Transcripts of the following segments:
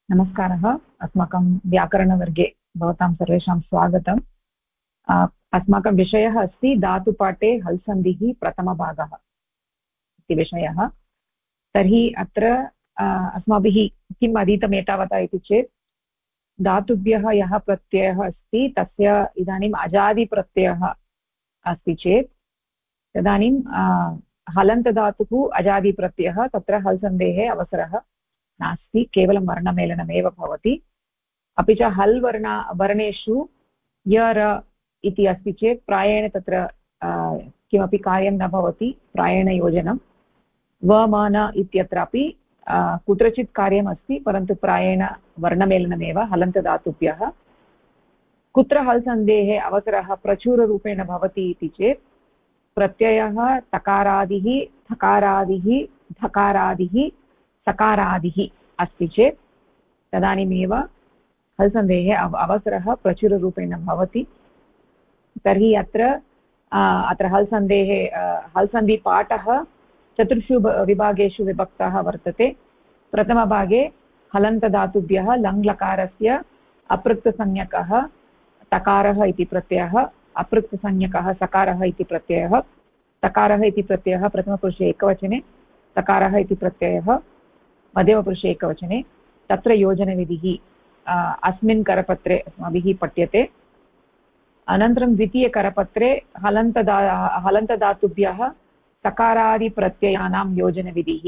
नमस्कारः। अस्माकं व्याकरणवर्गे भवतां सर्वेषां स्वागतम्। अस्माकं विषयः अस्ति धातुपाठे हल्सन्धिः प्रथमभागः इति विषयः। तर्हि अत्र अस्माभिः किम् अधीतम् एतावता इति चेत् धातुभ्यः यः प्रत्ययः अस्ति तस्य इदानीम् अजादिप्रत्ययः अस्ति चेत् तदानीं हलन्तधातुः अजादिप्रत्ययः, तत्र हल्सन्धेः अवसरः नास्ति, केवलं वर्णमेलनमेव भवति। अपि च हल् वर्णेषु य र इति अस्ति चेत् प्रायेण तत्र किमपि कार्यं न भवति, प्रायेण योजनं। व म न इत्यत्रापि कुत्रचित् कार्यम् अस्ति, परन्तु प्रायेण वर्णमेलनमेव हलन्तधातुभ्यः। कुत्र हल्सन्धेः अवसरः प्रचुररूपेण भवति इति चेत् प्रत्ययः तकारादिः थकारादिः धकारादिः सकारादिः अस्ति चेत् तदानीमेव हल्सन्धेः अवसरः प्रचुररूपेण भवति। तर्हि अत्र हल्सन्धिपाठः चतुर्षु विभागेषु विभक्तः वर्तते। प्रथमभागे हलन्तधातुभ्यः लङ्लकारस्य अपृक्तसंज्ञकः तकारः इति प्रत्ययः, अपृक्तसंज्ञकः सकारः इति प्रत्ययः। तकारः इति प्रत्ययः प्रथमपुरुषे एकवचने, तकारः इति प्रत्ययः मध्यमपुरुषे एकवचने। तत्र योजनविधिः अस्मिन् करपत्रे अस्माभिः पठ्यते। अनन्तरं द्वितीयकरपत्रे हलन्तधातुभ्यः सकारादिप्रत्ययानां योजनविधिः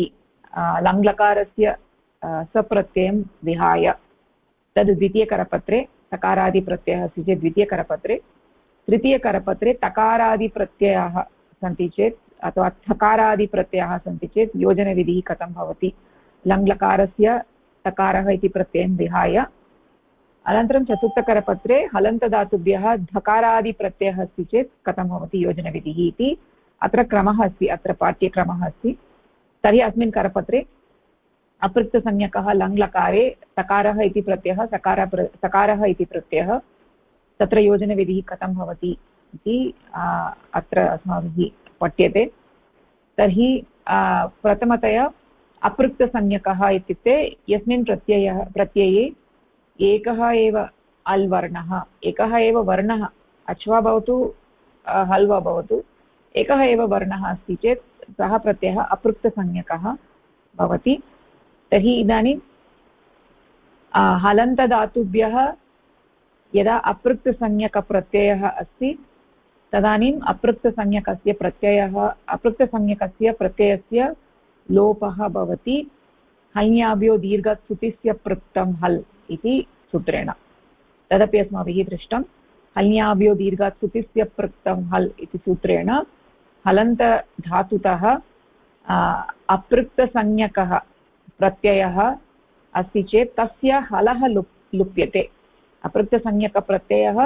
लङ्लकारस्य सप्रत्ययं विहाय, तद् द्वितीयकरपत्रे सकारादिप्रत्ययः अस्ति चेत् द्वितीयकरपत्रे। तृतीयकरपत्रे तकारादिप्रत्ययाः सन्ति चेत् अथवा थकारादिप्रत्ययाः सन्ति चेत् योजनविधिः कथं भवति, लङ्लकारस्य तकारः इति प्रत्ययं विहाय। अनन्तरं चतुर्थकरपत्रे हलन्तधातुभ्यः धकारादिप्रत्ययः अस्ति चेत् कथं भवति योजनविधिः इति अत्र क्रमः अस्ति, अत्र पाठ्यक्रमः अस्ति। तर्हि अस्मिन् करपत्रे अपृक्तसंज्ञकः लङ्लकारे तकारः इति प्रत्ययः सकारः इति प्रत्ययः, तत्र योजनविधिः कथं भवति इति अत्र अस्माभिः पठ्यते। तर्हि प्रथमतया अपृक्तसंज्ञकः इत्युक्ते यस्मिन् प्रत्यये एकः एव अल् वर्णः, एकः एव वर्णः, अच् वा भवतु हल् वा भवतु, एकः एव वर्णः अस्ति चेत् सः प्रत्ययः अपृक्तसंज्ञकः भवति। तर्हि इदानीं हलन्तधातुभ्यः यदा अपृक्तसंज्ञकप्रत्ययः अस्ति तदानीम् अपृक्तसंज्ञकस्य प्रत्ययस्य लोपः भवति। हल्याभ्यो दीर्घात् सुतिस्य पृक्तं हल् इति सूत्रेण, तदपि अस्माभिः दृष्टं। हल्याभ्यो दीर्घात् सुतिस्य पृक्तं हल् इति सूत्रेण हलन्तधातुतः अपृक्तसंज्ञकः प्रत्ययः अस्ति चेत् तस्य हलः लुप्यते। अपृक्तसंज्ञकप्रत्ययः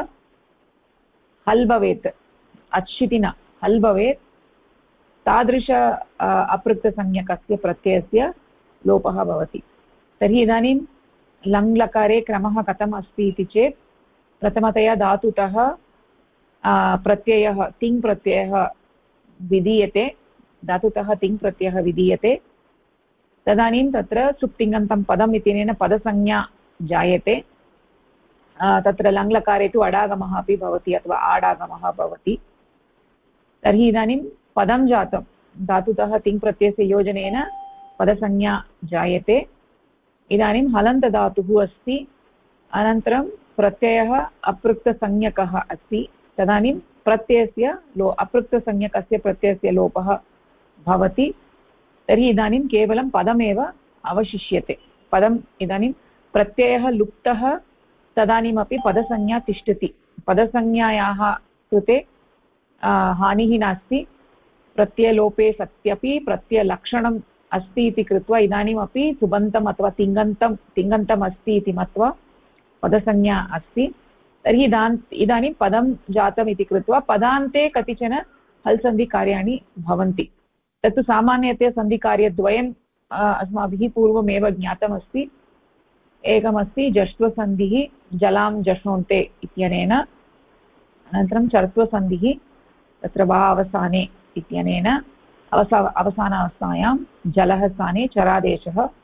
हल् भवेत्, अच् न हल् भवेत्, तादृश अपृक्तसंज्ञकस्य प्रत्ययस्य लोपः भवति। तर्हि इदानीं लङ्लकारे क्रमः कथम् अस्ति इति चेत् प्रथमतया धातुतः प्रत्ययः तिङ् प्रत्ययः विधीयते, धातुतः तिङ् प्रत्ययः विधीयते। तदानीं तत्र सुप्तिङन्तं पदम् इत्यनेन पदसंज्ञा जायते। तत्र लङ्लकारे तु अडागमः अपि भवति अथवा आडागमः भवति। तर्हि इदानीं पदं जातं, धातुतः तिङ् प्रत्ययस्य योजनेन पदसंज्ञा जायते। इदानीं हलन्तधातुः अस्ति, अनन्तरं प्रत्ययः अपृक्तसंज्ञकः अस्ति, तदानीं अपृक्तसंज्ञकस्य प्रत्ययस्य लोपः भवति। तर्हि इदानीं केवलं पदमेव अवशिष्यते। पदम् इदानीं प्रत्ययः लुप्तः तदानीमपि पदसंज्ञा तिष्ठति, पदसंज्ञायाः कृते हानिः नास्ति। प्रत्ययलोपे सत्यपि प्रत्ययलक्षणम् अस्ति इति कृत्वा इदानीमपि सुबन्तम् अथवा तिङन्तम् अस्ति इति मत्वा पदसंज्ञा अस्ति। तर्हि इदानीं पदं जातम् इति कृत्वा पदान्ते कतिचन हल्सन्धिकार्याणि भवन्ति। तत्तु सामान्यतया सन्धिकार्यद्वयम् अस्माभिः पूर्वमेव ज्ञातमस्ति। एकमस्ति जष्ट्वसन्धिः जलां जष्णोन्ते इत्यनेन, अनन्तरं चर्त्वसन्धिः तत्र वा अवसाने इत्यनेन, अवसानावस्थायां जलः स्थाने चरादेशः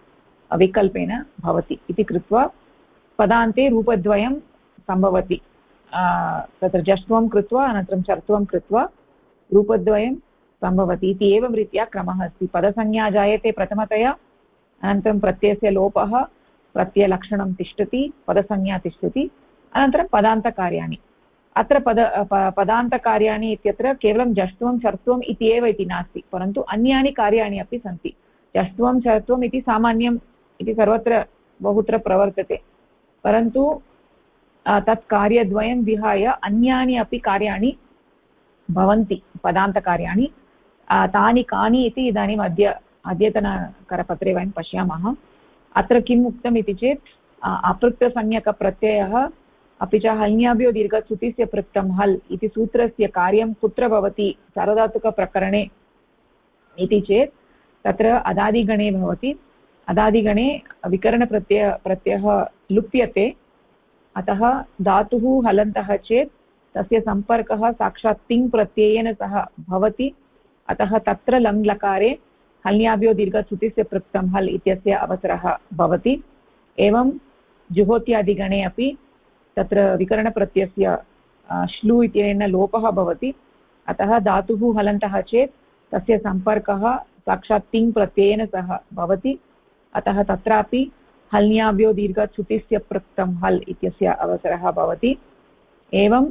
विकल्पेन भवति इति कृत्वा पदान्ते रूपद्वयं सम्भवति। तत्र जष्ट्वं कृत्वा अनन्तरं चर्त्वं कृत्वा रूपद्वयं सम्भवति इति एवं रीत्या क्रमः अस्ति। पदसंज्ञा जायते प्रथमतया, अनन्तरं प्रत्ययस्य लोपः, प्रत्ययलक्षणं तिष्ठति, पदसंज्ञा तिष्ठति, अनन्तरं पदान्तकार्याणि। अत्र पदान्तकार्याणि इत्यत्र केवलं जष्ट्वं चर्त्वम् इति एव इति नास्ति, परन्तु अन्यानि कार्याणि अपि सन्ति। जष्ट्वं चर्त्वम् इति सामान्यम् इति सर्वत्र बहुत्र प्रवर्तते, परन्तु तत् कार्यद्वयं विहाय अन्यानि अपि कार्याणि भवन्ति, पदान्तकार्याणि। तानि कानि इति इदानीम् अद्यतनकरपत्रे वयं पश्यामः। अत्र किम् उक्तम् इति चेत् अपृक्तसंज्ञकप्रत्ययः अपि च हल्न्याभ्यो दीर्घसुतिस्य पृक्तं हल् इति सूत्रस्य कार्यं कुत्र भवति सार्वधातुकप्रकरणे इति चेत् तत्र अदादिगणे भवति। अदादिगणे विकरणप्रत्ययः लुप्यते, अतः धातुः हलन्तः चेत् तस्य सम्पर्कः साक्षात् तिङ् प्रत्ययेन सह भवति, अतः तत्र लङ् लकारे हल्न्याभ्यो दीर्घसुतिस्य पृक्तं हल् इत्यस्य अवसरः भवति। एवं जुहोत्यादिगणे अपि तत्र विकरणप्रत्ययस्य श्लू इत्यनेन लोपः भवति, अतः धातुः हलन्तः चेत् तस्य सम्पर्कः साक्षात् तिङ् प्रत्ययेन सह भवति, अतः तत्रापि हल्न्याभ्यो दीर्घसुतिस्य पृक्तं हल् इत्यस्य अवसरः भवति। एवं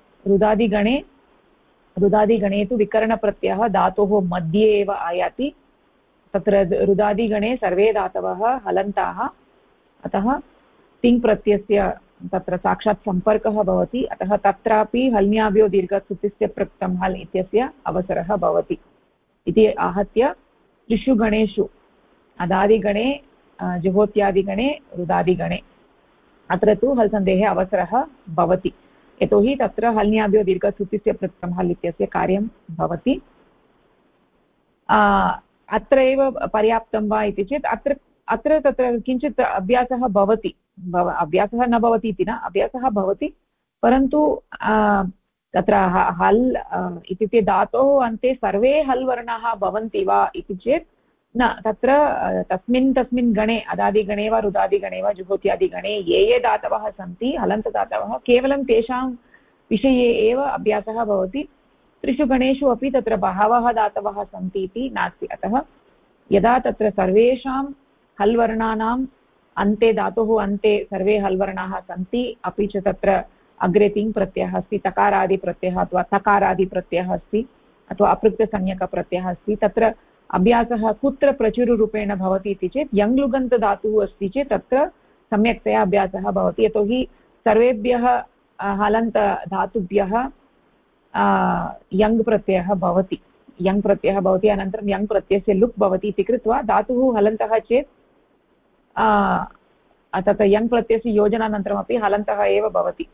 रुदादिगणे तु विकरणप्रत्ययः धातोः मध्ये एव आयाति। तत्र रुदादिगणे सर्वे धातवः हलन्ताः, अतः तिङ् प्रत्ययस्य तत्र साक्षात् सम्पर्कः भवति, अतः तत्रापि हल्न्याभ्यो दीर्घसुतिस्य पृक्तं हल् इत्यस्य अवसरः भवति इति आहत्य त्रिषु गणेषु अदादिगणे, जुहोत्यादिगणे, रुदादिगणे अत्र तु हल् सन्धेः अवसरः भवति, यतोहि तत्र हल्न्याभ्यो दीर्घसुतिस्य पृक्तं हल् इत्यस्य कार्यं भवति। अत्र एव पर्याप्तं वा इति चेत् अत्र तत्र किञ्चित् अभ्यासः भवति। अभ्यासः न भवति इति न, अभ्यासः भवति, परन्तु तत्र हल् इत्युक्ते धातोः अन्ते सर्वे हल् वर्णाः भवन्ति वा इति चेत् न। तत्र तस्मिन् गणे अदादिगणे वा रुदादिगणे वा जुहोत्यादिगणे ये धातवः सन्ति हलन्तदातवः, केवलं तेषां विषये एव अभ्यासः भवति। त्रिषु गणेषु अपि तत्र बहवः धातवः सन्ति इति नास्ति, अतः यदा तत्र सर्वेषां हल् वर्णानाम् अन्ते, धातोः अन्ते सर्वे हल् वर्णाः सन्ति, अपि च तत्र अग्रे तिङ् प्रत्ययः अस्ति, तकारादिप्रत्ययः अथवा तकारादिप्रत्ययः अस्ति, अथवा अपृक्तसंज्ञकप्रत्ययः अस्ति, तत्र अभ्यासः कुत्र प्रचुररूपेण भवति इति चेत् यङ्लुगन्तधातुः अस्ति चेत् तत्र सम्यक्तया अभ्यासः भवति, यतोहि सर्वेभ्यः हलन्तधातुभ्यः यङ् प्रत्ययः भवति, अनन्तरं यङ् प्रत्ययस्य लुक् भवति इति कृत्वा धातुः हलन्तः चेत् तत्र यङ् प्रत्ययस्य योजनानन्तरमपि हलन्तः एव भवति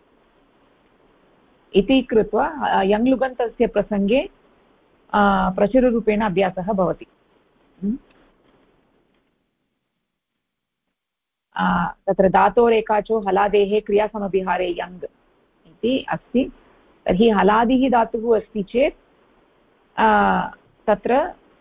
इति कृत्वा यङ्लुगन्तस्य प्रसङ्गे प्रचुररूपेण अभ्यासः भवति। तत्र धातोरेकाचो हलादेः क्रियासमभिहारे यङ् इति अस्ति। तर्हि हलादिः धातुः अस्ति चेत् तत्र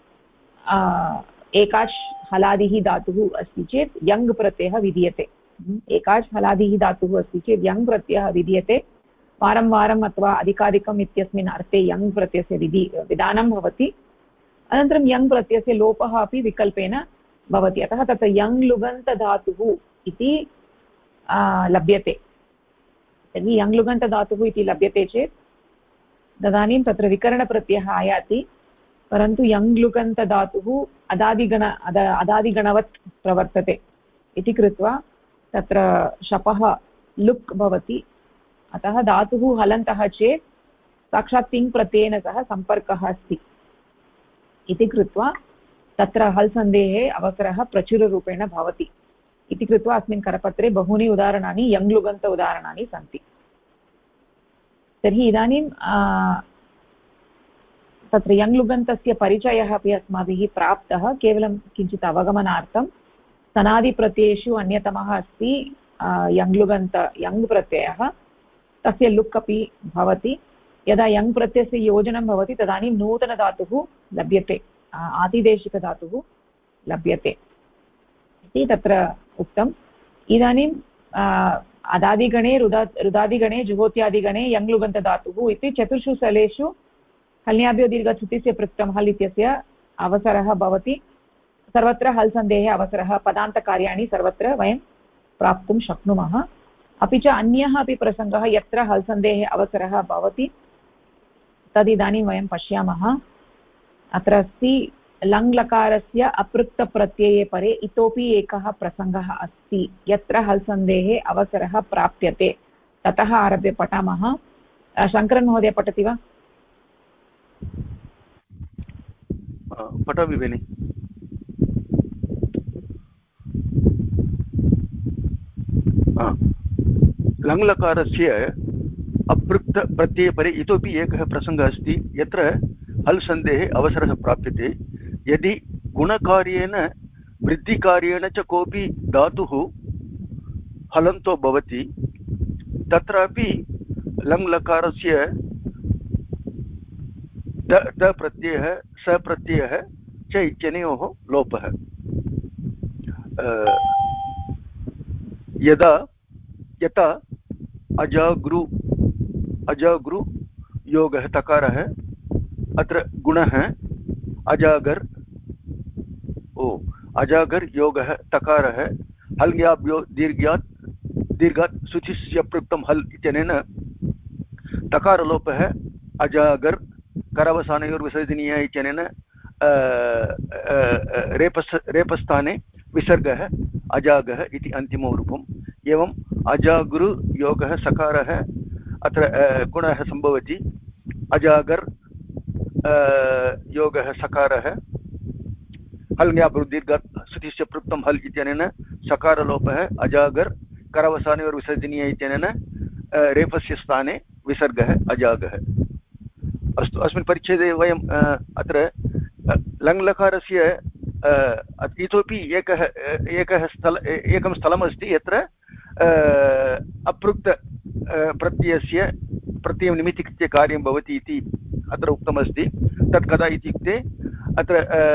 एकाच् हलादिः धातुः अस्ति चेत् यङ् प्रत्ययः विधीयते। एकाच् हलादिः धातुः अस्ति चेत् यङ् प्रत्ययः विधीयते। वारं वारम् अथवा अधिकाधिकम् इत्यस्मिन् अर्थे यङ् प्रत्ययस्य विधानं भवति। अनन्तरं यङ् प्रत्ययस्य लोपः अपि विकल्पेन भवति, अतः तत्र यङ् लुगन्तधातुः इति लभ्यते। तर्हि यङ् लुगन्तधातुः इति लभ्यते चेत् तदानीं तत्र विकरणप्रत्ययः आयाति, परन्तु यङ् लुगन्तधातुः अदादिगणवत् प्रवर्तते इति कृत्वा तत्र शपः लुक् भवति, अतः धातुः हलन्तः चेत् साक्षात् तिङ् प्रत्ययेन सह सम्पर्कः अस्ति इति कृत्वा तत्र हल् सन्धेः अवसरः प्रचुररूपेण भवति इति कृत्वा अस्मिन् करपत्रे बहूनि उदाहरणानि यङ् लुगन्त उदाहरणानि सन्ति। तर्हि इदानीं तत्र यङ् लुगन्तस्य परिचयः अपि अस्माभिः प्राप्तः, केवलं किञ्चित् अवगमनार्थं। सनादिप्रत्ययेषु अन्यतमः अस्ति यङ् लुगन्त यङ् प्रत्ययः, तस्य लुक् अपि भवति। यदा यङ् प्रत्ययस्य योजनं भवति तदानीं नूतनधातुः लभ्यते, आतिदेशिकधातुः लभ्यते इति तत्र उक्तम्। इदानीं अदादिगणे रुदादिगणे जुहोत्यादिगणे यङ्लुगन्तधातुः इति चतुर्षु स्थलेषु हल्याभ्यो दीर्घसुतिस्य पृक्तं हल् इत्यस्य अवसरः भवति। सर्वत्र हल् सन्धेः अवसरः पदान्तकार्याणि सर्वत्र वयं प्राप्तुं शक्नुमः। अपि च अन्यः अपि प्रसङ्गः यत्र हल् सन्धेः अवसरः भवति तदिदानीं वयं पश्यामः। अत्र अस्ति लङ्लकारस्य अपृक्तप्रत्यये परे इतोपि एकः प्रसङ्गः अस्ति यत्र हल् सन्धेः अवसरः प्राप्यते। ततः आरभ्य पठामः। शङ्करन् महोदय पठति वा? पठामि भगिनि। लङ्लकारस्य अपृक्तप्रत्यये परे इतोपि एकः प्रसङ्गः अस्ति यत्र हल् सन्धेः अवसरः प्राप्यते। यदि गुणकार्येण वृद्धिकार्येण च कोऽपि धातुः हलन्तो भवति तत्रापि लङ्लकारस्य द प्रत्ययः स प्रत्ययः च इत्यनयोः लोपः। यथा अजागृ योगः तकारः अत्र गुणः अजागर् योगः तकारः हल्याभ्यो दीर्घात् शुचिस्य पृक्तं हल् इत्यनेन तकारलोपः अजागर् करवसानयोर्विसर्जनीय इत्यनेन रेपस्थाने विसर्गः अजागः इति अन्तिमं रूपम्। एवम् अजागृ योगः सकारः अत्र गुणः सम्भवति। अजागर् योगः सकारः हल् दीर्घात् सुतिश्च पृक्तं हल् इत्यनेन सकारलोपः अजागर् करवसानयोर्विसर्जनीय इत्यनेन रेफस्य स्थाने विसर्गः अजागः। अस्तु, अस्मिन् परिच्छेदे वयम् अत्र लङ्लकारस्य इतोपि एकं स्थलमस्ति यत्र अपृक्त प्रत्ययस्य प्रत्ययं निमित्तीकृत्य कार्यं भवति इति अत्र उक्तमस्ति। तत् कदा इत्युक्ते अत्र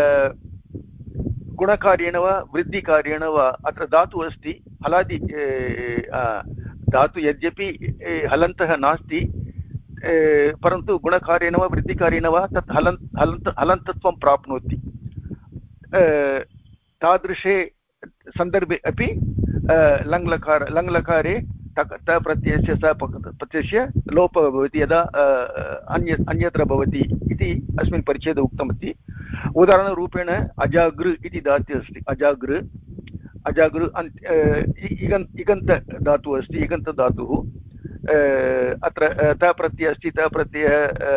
गुणकार्येण वा वृद्धिकार्येण वा अत्र धातुः अस्ति हलादि धातु यद्यपि हलन्तः नास्ति परन्तु गुणकार्येण वा वृद्धिकार्येण वा तत् हलन्तत्वं प्राप्नोति। तादृशे सन्दर्भे अपि लङ्लकारे त प्रत्ययस्य स प्रत्ययस्य लोपः भवति यदा अन्यत्र भवति इति अस्मिन् परिच्छेदे उक्तमस्ति। उदाहरणरूपेण अजागृ इति धातुः अस्ति। अजागृ इगन्त धातुः अस्ति। इगन्तधातुः अत्र त प्रत्ययः अस्ति। त प्रत्ययः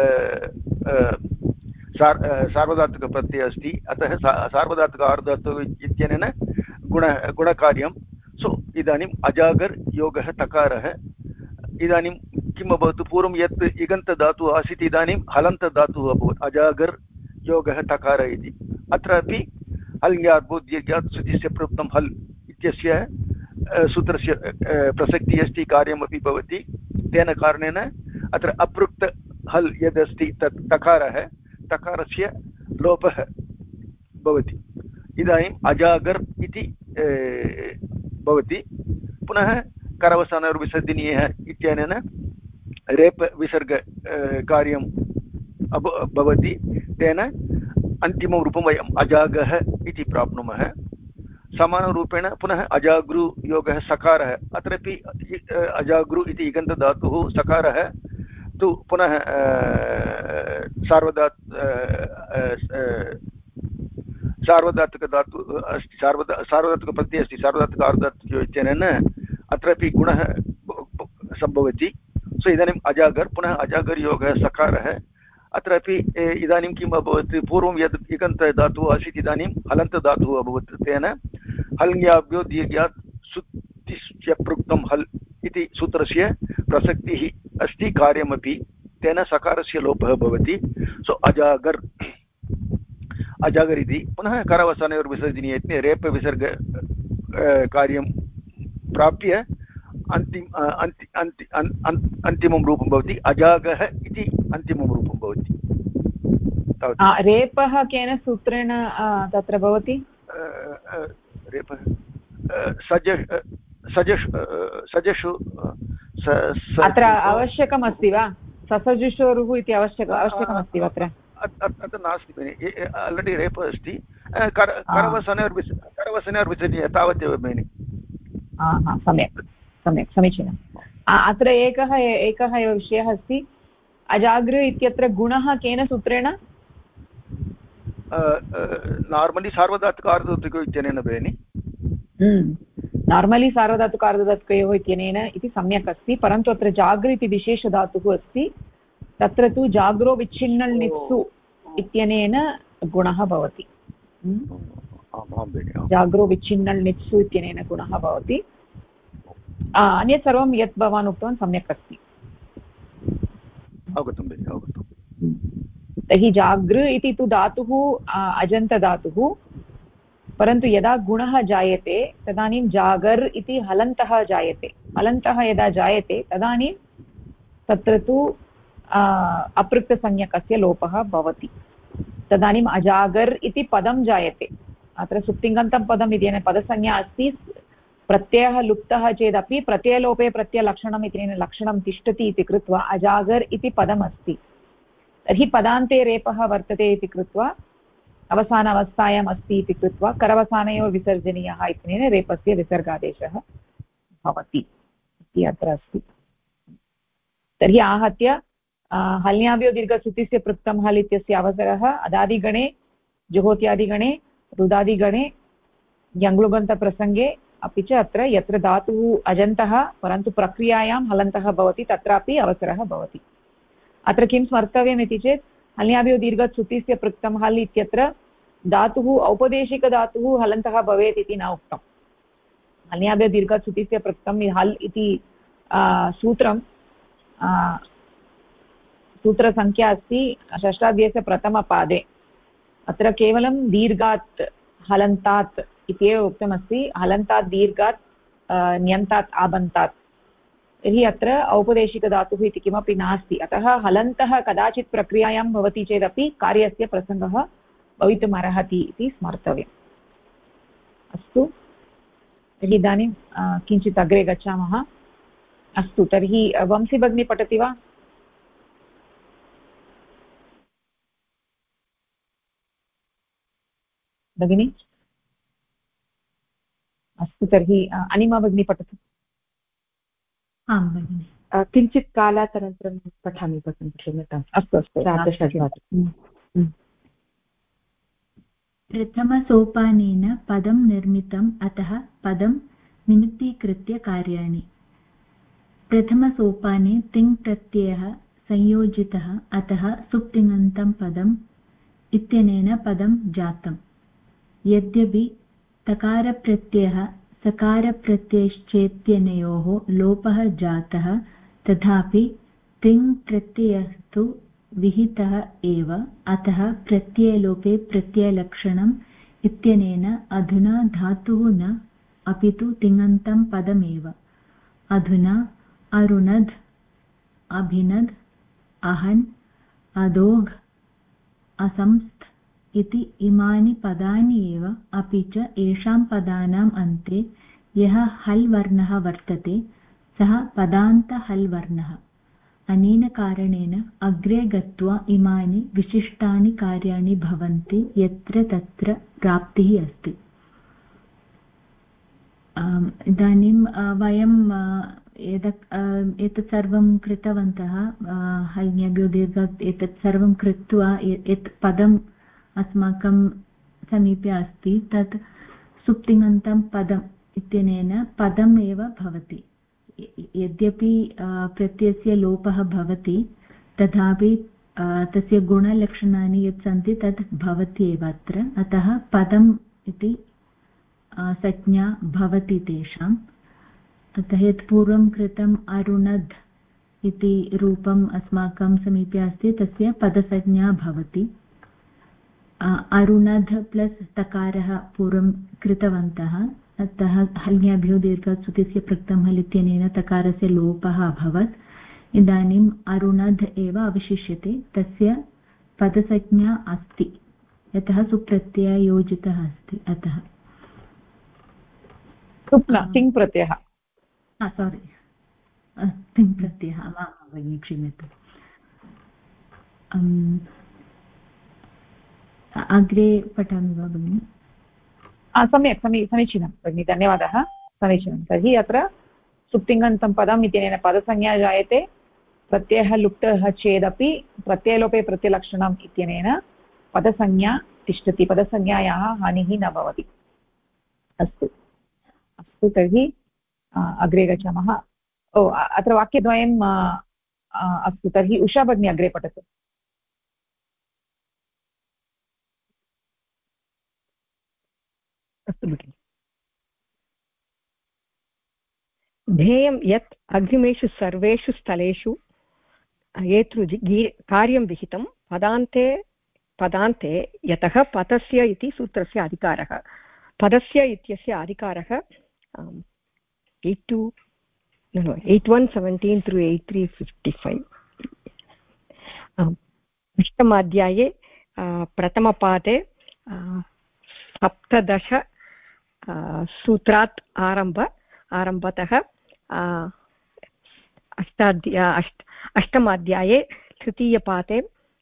सार्वधातुकप्रत्ययः अस्ति। अतः सार्वधातुक आर्धातुः इत्यनेन गुणकार्यं। सो इदानीम् अजागर् योगः तकारः। इदानीं किम् अभवत्? पूर्वं यत् इगन्तधातुः आसीत् इदानीं हलन्तधातुः अभवत्। अजागर् योगः तकार इति। अत्रापि हल् दीर्घात् सुतिस्य पृक्तं हल् इत्यस्य सूत्रस्य प्रसक्तिः अस्ति, कार्यमपि भवति। तेन कारणेन अत्र अपृक्त हल् यदस्ति तत् तकारः, तकारस्य लोपः भवति। इदानीम् अजागर् इति भवति। पुनः करवसानयोर्विसर्जनीयः इत्यनेन रेप विसर्ग कार्यं भवति। तेन अन्तिमं रूपं वयम् अजागः इति प्राप्नुमः। समानरूपेण पुनः अजागृ योगः सकारः। अत्रापि अजागृ इति इगन्तधातुः, सकारः तु पुनः सार्वधातुकधातु अस्ति, सार्वधातुकप्रत्ययः अस्ति। सार्वधातुक आर्धातुकयोः इत्यनेन अत्रापि गुणः सम्भवति। सो इदानीम् अजागर् पुनः अजागर् योगः सकारः। अत्रापि इदानीं किम् अभवत्? पूर्वं यद् इगन्तधातुः आसीत् इदानीं हलन्तधातुः अभवत्। तेन हल्याभ्यो दीर्घात् सुतिश्च पृक्तं हल् इति सूत्रस्य प्रसक्तिः अस्ति, कार्यमपि। तेन सकारस्य लोपः भवति। सो अजागर् इति। पुनः करवसानयोर्विसर्जनीय इति रेपविसर्ग कार्यं प्राप्य अन्तिमं रूपं भवति। अजागः इति अन्तिमं रूपं भवति। रेपः केन सूत्रेण तत्र भवति? रेपः सजषु अत्र आवश्यकमस्ति वा ससजुषोरुः इति आवश्यकमस्ति वा अत्र नास्ति भगिनि आल्रेडि रेप अस्ति करवसनयोर्विसर्जनीय तावदेव भगिनि सम्यक् सम्यक् समीचीनम् अत्र एकः एव विषयः अस्ति अजागृ इत्यत्र गुणः केन सूत्रेण नार्मलि सार्वधातुक आर्धधातुकयोः इत्यनेन भगिनि नार्मलि सार्वधातुक आर्धधातुकयोः इत्यनेन इति सम्यक् अस्ति परन्तु अत्र जागृ इति विशेषधातुः अस्ति तत्र तु जाग्रो विच्छिन्नल् नित्सु इत्यनेन गुणः भवति जाग्रो विच्छिन्नल् नित्सु इत्यनेन गुणः भवति अन्यत् सर्वं यत् भवान् उक्तवान् सम्यक् अस्ति अवगतं भगिनि अवगतं तर्हि जागृ इति तु धातुः अजन्तधातुः परन्तु यदा गुणः जायते तदानीं जागर् इति हलन्तः जायते हलन्तः यदा जायते तदानीं तत्र तु अपृक्तसंज्ञकस्य लोपः भवति तदानीम् अजागर् इति पदं जायते अत्र सुप्तिङन्तं पदम् इत्यनेन पदसंज्ञा अस्ति प्रत्ययः लुप्तः चेदपि प्रत्ययलोपे प्रत्ययलक्षणम् इत्यनेन लक्षणं तिष्ठति इति कृत्वा अजागर् इति पदमस्ति तर्हि पदान्ते रेपः वर्तते इति कृत्वा अवसानावस्थायाम् अस्ति इति कृत्वा करवसानयोर्विसर्जनीयः इत्यनेन रेपस्य विसर्गादेशः भवति इति अत्र अस्ति तर्हि आहत्य हल्याभ्यो दीर्घसुतिस्य पृक्तं हल् इत्यस्य अवसरः अदादिगणे जुहोत्यादिगणे रुदादिगणे यङ्लुगन्तप्रसङ्गे अपि च अत्र यत्र धातुः अजन्तः परन्तु प्रक्रियायां हलन्तः भवति तत्रापि अवसरः भवति अत्र किं स्मर्तव्यम् इति चेत् हल्याभ्यो दीर्घसुतिस्य पृक्तं हल् इत्यत्र धातुः औपदेशिकधातुः हलन्तः भवेत् इति न उक्तम् हल्याभ्यो दीर्घसुतिस्य पृक्तं हल् इति सूत्रसङ्ख्या अस्ति षष्ठाध्यायस्य प्रथमपादे अत्र केवलं दीर्घात् हलन्तात् इत्येव उक्तमस्ति हलन्तात् दीर्घात् ण्यन्तात् आबन्तात् तर्हि अत्र औपदेशिकधातुः इति किमपि नास्ति अतः हलन्तः कदाचित् प्रक्रियायां भवति चेदपि कार्यस्य प्रसङ्गः भवितुमर्हति इति स्मर्तव्यम् अस्तु तर्हि इदानीं किञ्चित् अग्रे गच्छामः अस्तु तर्हि वंशी भगिनी पठति वा भगिनी अस्तु तर्हि अनिमा भगिनी पठतु आं भगिनि किञ्चित् कालात् अनन्तरं पठामि भगिनि क्षम्यताम् अस्तु अस्तु प्रथमसोपानेन पदं निर्मितम् अतः पदं निमित्तीकृत्य कार्याणि प्रथमसोपाने तिङ् प्रत्ययः संयोजितः अतः सुप्तिङन्तं पदम् इत्यनेन पदं जातम् यद्यपि तकारप्रत्ययः सकारप्रत्ययश्चेत्यनयोः लोपः जातः तथापि तिङ् प्रत्ययस्तु विहितः एव अतः प्रत्ययलोपे प्रत्ययलक्षणम् इत्यनेन अधुना धातुः न अपि तु तिङन्तं पदमेव अधुना अरुणद् अभिनद् अहन् अदोघ् असंस्थ इति इमानि पदानि एव अपि च येषां पदानाम् अन्ते यः हल् वर्णः वर्तते सः पदान्तहल् वर्णः अनेन कारणेन अग्रे गत्वा इमानि विशिष्टानि कार्याणि भवन्ति यत्र तत्र प्राप्तिः अस्ति इदानीं वयं एतत् सर्वं कृतवन्तः हल्ङ्याभ्यो दीर्घात् एतत् सर्वं कृत्वा यत् पदम् अस्माकं समीपे अस्ति तत् सुप्तिङन्तं पदम् इत्यनेन पदम् एव भवति यद्यपि प्रत्ययस्य लोपः भवति तथापि तस्य गुणलक्षणानि यत् सन्ति तत् भवति एव अत्र अतः पदम् इति संज्ञा भवति तेषाम् अतः यत् पूर्वं कृतम् अरुणद् इति रूपम् अस्माकं समीपे अस्ति तस्य पदसंज्ञा भवति अरुणध प्लस् तकारः पूर्वं कृतवन्तः अतः हल्ङ्याभ्यो दीर्घात् सुतिस्य पृक्तं हल् इत्यनेन तकारस्य लोपः अभवत् इदानीम् अरुणध एव अवशिष्यते तस्य पदसंज्ञा अस्ति यतः सुप्रत्यययोजितः अस्ति अतः सुप् न तिङ् प्रत्ययः सोरि तिङ् प्रत्ययः भगिनी क्षम्यताम् अग्रे पठामि वा भगिनि सम्यक् समीचीनं भगिनि धन्यवादः समीचीनं तर्हि अत्र सुप्तिङन्तं पदम् इत्यनेन पदसंज्ञा जायते प्रत्ययः लुप्तः चेदपि प्रत्ययलोपे प्रत्ययलक्षणम् इत्यनेन पदसंज्ञा तिष्ठति पदसंज्ञायाः हानिः न भवति अस्तु अस्तु तर्हि अग्रे गच्छामः अत्र वाक्यद्वयं अस्तु तर्हि उषा भगिनी अग्रे पठतु अस्तु भगिनि ध्येयं यत् अग्रिमेषु सर्वेषु स्थलेषु एतृ कार्यं विहितं पदान्ते यतः पदस्य इति सूत्रस्य अधिकारः पदस्य इत्यस्य अधिकारः 8117 through 8355 अष्टमाध्याये प्रथमपादे 17 सूत्रात् आरम्भतः अष्टमाध्याये तृतीयपादे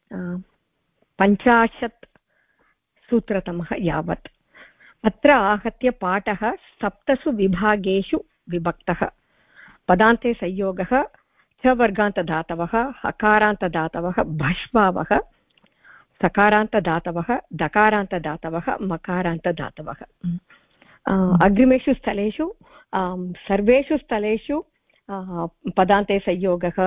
50 सूत्रतमः यावत् अत्र आहत्य पाठः 7 विभागेषु विभक्तः पदान्ते संयोगः च वर्गान्तदातवः हकारान्तदातवः भष्भावः सकारान्तदातवः दकारान्तदातवः मकारान्तदातवः अग्रिमेषु स्थलेषु सर्वेषु स्थलेषु पदान्ते संयोगः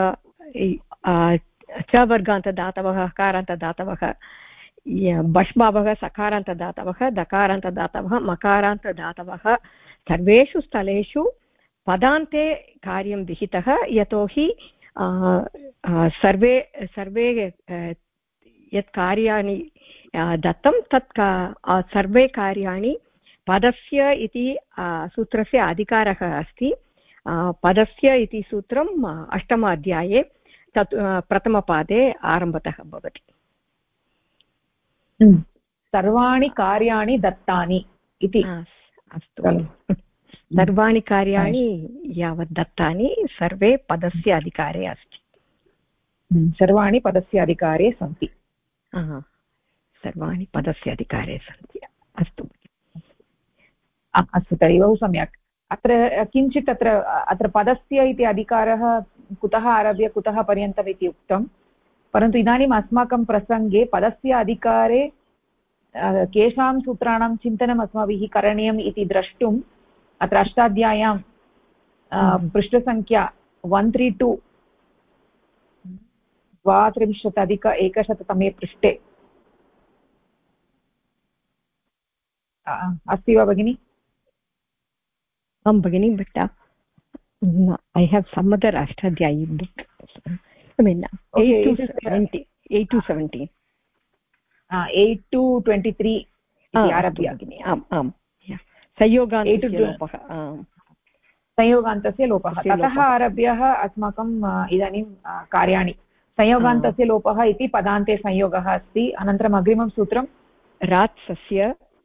च वर्गान्तदातवः हकारान्तदातवः भष्भावः सकारान्तदातवः दकारान्तदातवः मकारान्तदातवः सर्वेषु स्थलेषु पदान्ते कार्यं विहितः यतोहि सर्वे यत् कार्याणि दत्तं तत् सर्वे कार्याणि पदस्य इति सूत्रस्य अधिकारः अस्ति पदस्य इति सूत्रम् अष्टमाध्याये तत् प्रथमपादे आरम्भतः भवति सर्वाणि कार्याणि दत्तानि इति अस्तु सर्वाणि कार्याणि यावत् दत्तानि सर्वे पदस्य अधिकारे अस्ति सर्वाणि पदस्य अधिकारे सन्ति सर्वाणि पदस्य अधिकारे सन्ति अस्तु अस्तु तर्हि बहु सम्यक् अत्र किञ्चित् अत्र पदस्य इति अधिकारः कुतः आरभ्य कुतः पर्यन्तम् इति उक्तं परन्तु इदानीम् अस्माकं प्रसङ्गे पदस्य अधिकारे केषां सूत्राणां चिन्तनम् अस्माभिः करणीयम् इति द्रष्टुम् अत्र अष्टाध्याय्यां पृष्ठसङ्ख्या 132 32-100 पृष्ठे अस्ति वा भगिनि आं भगिनि but I have some other Ashtadhyayi book I mean 8 to 17 8 to 23 इति आरभ्य आम् आम् संयोगान्तस्य लोपः ततः आरभ्य अस्माकं इदानीं कार्याणि संयोगान्तस्य लोपः इति पदान्ते संयोगः अस्ति अनन्तरम् अग्रिमं सूत्रं रात्सस्य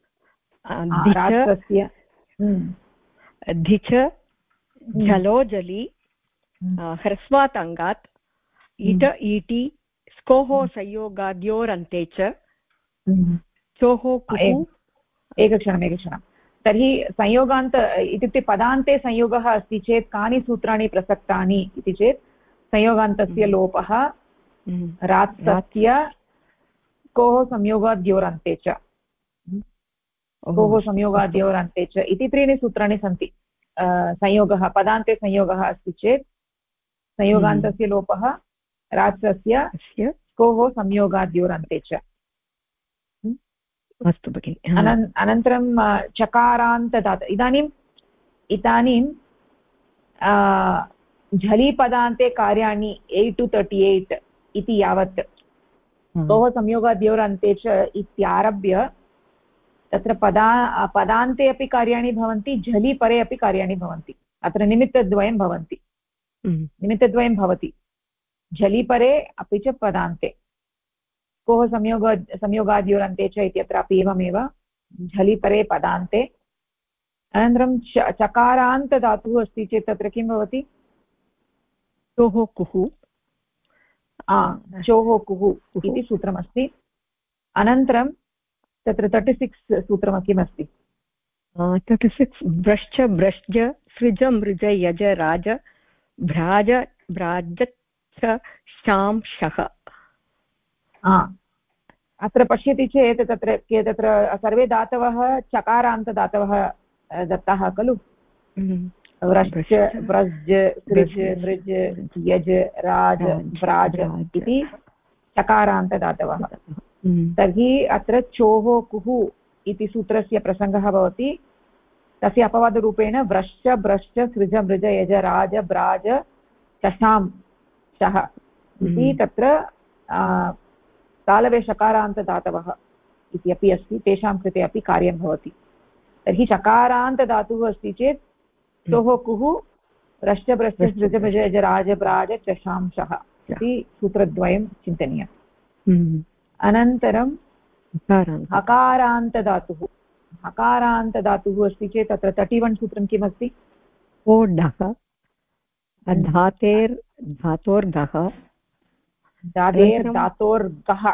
धिच जलो जलि ह्रस्वात् अङ्गात् इट इति स्कोः संयोगाद्योरन्ते च चोः एकक्षणं तर्हि संयोगान्त इत्युक्ते पदान्ते संयोगः अस्ति चेत् कानि सूत्राणि प्रसक्तानि इति चेत् संयोगान्तस्य लोपः रात्सस्य कोः संयोगाद्योरन्ते च कोः संयोगाद्योरन्ते च इति त्रीणि सूत्राणि सन्ति संयोगः पदान्ते संयोगः अस्ति चेत् संयोगान्तस्य लोपः रात्सस्य कोः संयोगाद्योरन्ते च अस्तु भगिनि अनन्तरं चकारान्तदात इदानीं झलिपदान्ते कार्याणि 8 to 38 इति यावत् कोः संयोगाद्योरन्ते च इत्यारभ्य तत्र पदान्ते अपि कार्याणि भवन्ति झलिपरे अपि कार्याणि भवन्ति अत्र निमित्तद्वयं भवति झलिपरे अपि च पदान्ते कोः संयोगाद्योरन्ते च इत्यत्रापि एवमेव झलिपरे पदान्ते अनन्तरं चकारान्तधातुः अस्ति चेत् तत्र किं भवति? चोः कुः चोः कुः इति सूत्रमस्ति। अनन्तरं तत्र 36 सूत्रं किमस्ति? 36 ब्रश्च ब्रश्ज सृज मृज यज राज भ्राज भ्राजच्छ शां शः। अत्र पश्यति चेत् तत्र सर्वे धातवः चकारान्तदातवः दत्ताः खलु। व्रश्च व्रज् सृज मृज यज राज भ्राज इति चकारान्तदातवः। तर्हि अत्र चोः कुः इति सूत्रस्य प्रसङ्गः भवति। तस्य अपवादरूपेण व्रश्च भ्रश्च सृज मृज यज राज भ्राज चषां शः इति तत्र तालवे शकारान्तदातवः इति अपि अस्ति, तेषां कृते अपि कार्यं भवति। तर्हि चकारान्तधातुः अस्ति चेत् चोः कुः व्रश्च भ्रश्च सृज मृज यज राज भ्राज चषां शः इति सूत्रद्वयं चिन्तनीयम्। अनन्तरं हकारान्तधातुः। हकारान्तधातुः अस्ति चेत् तत्र 31 सूत्रं किमस्ति? ओढः धातेर् धातोर्गः धातेर् धातोर्गः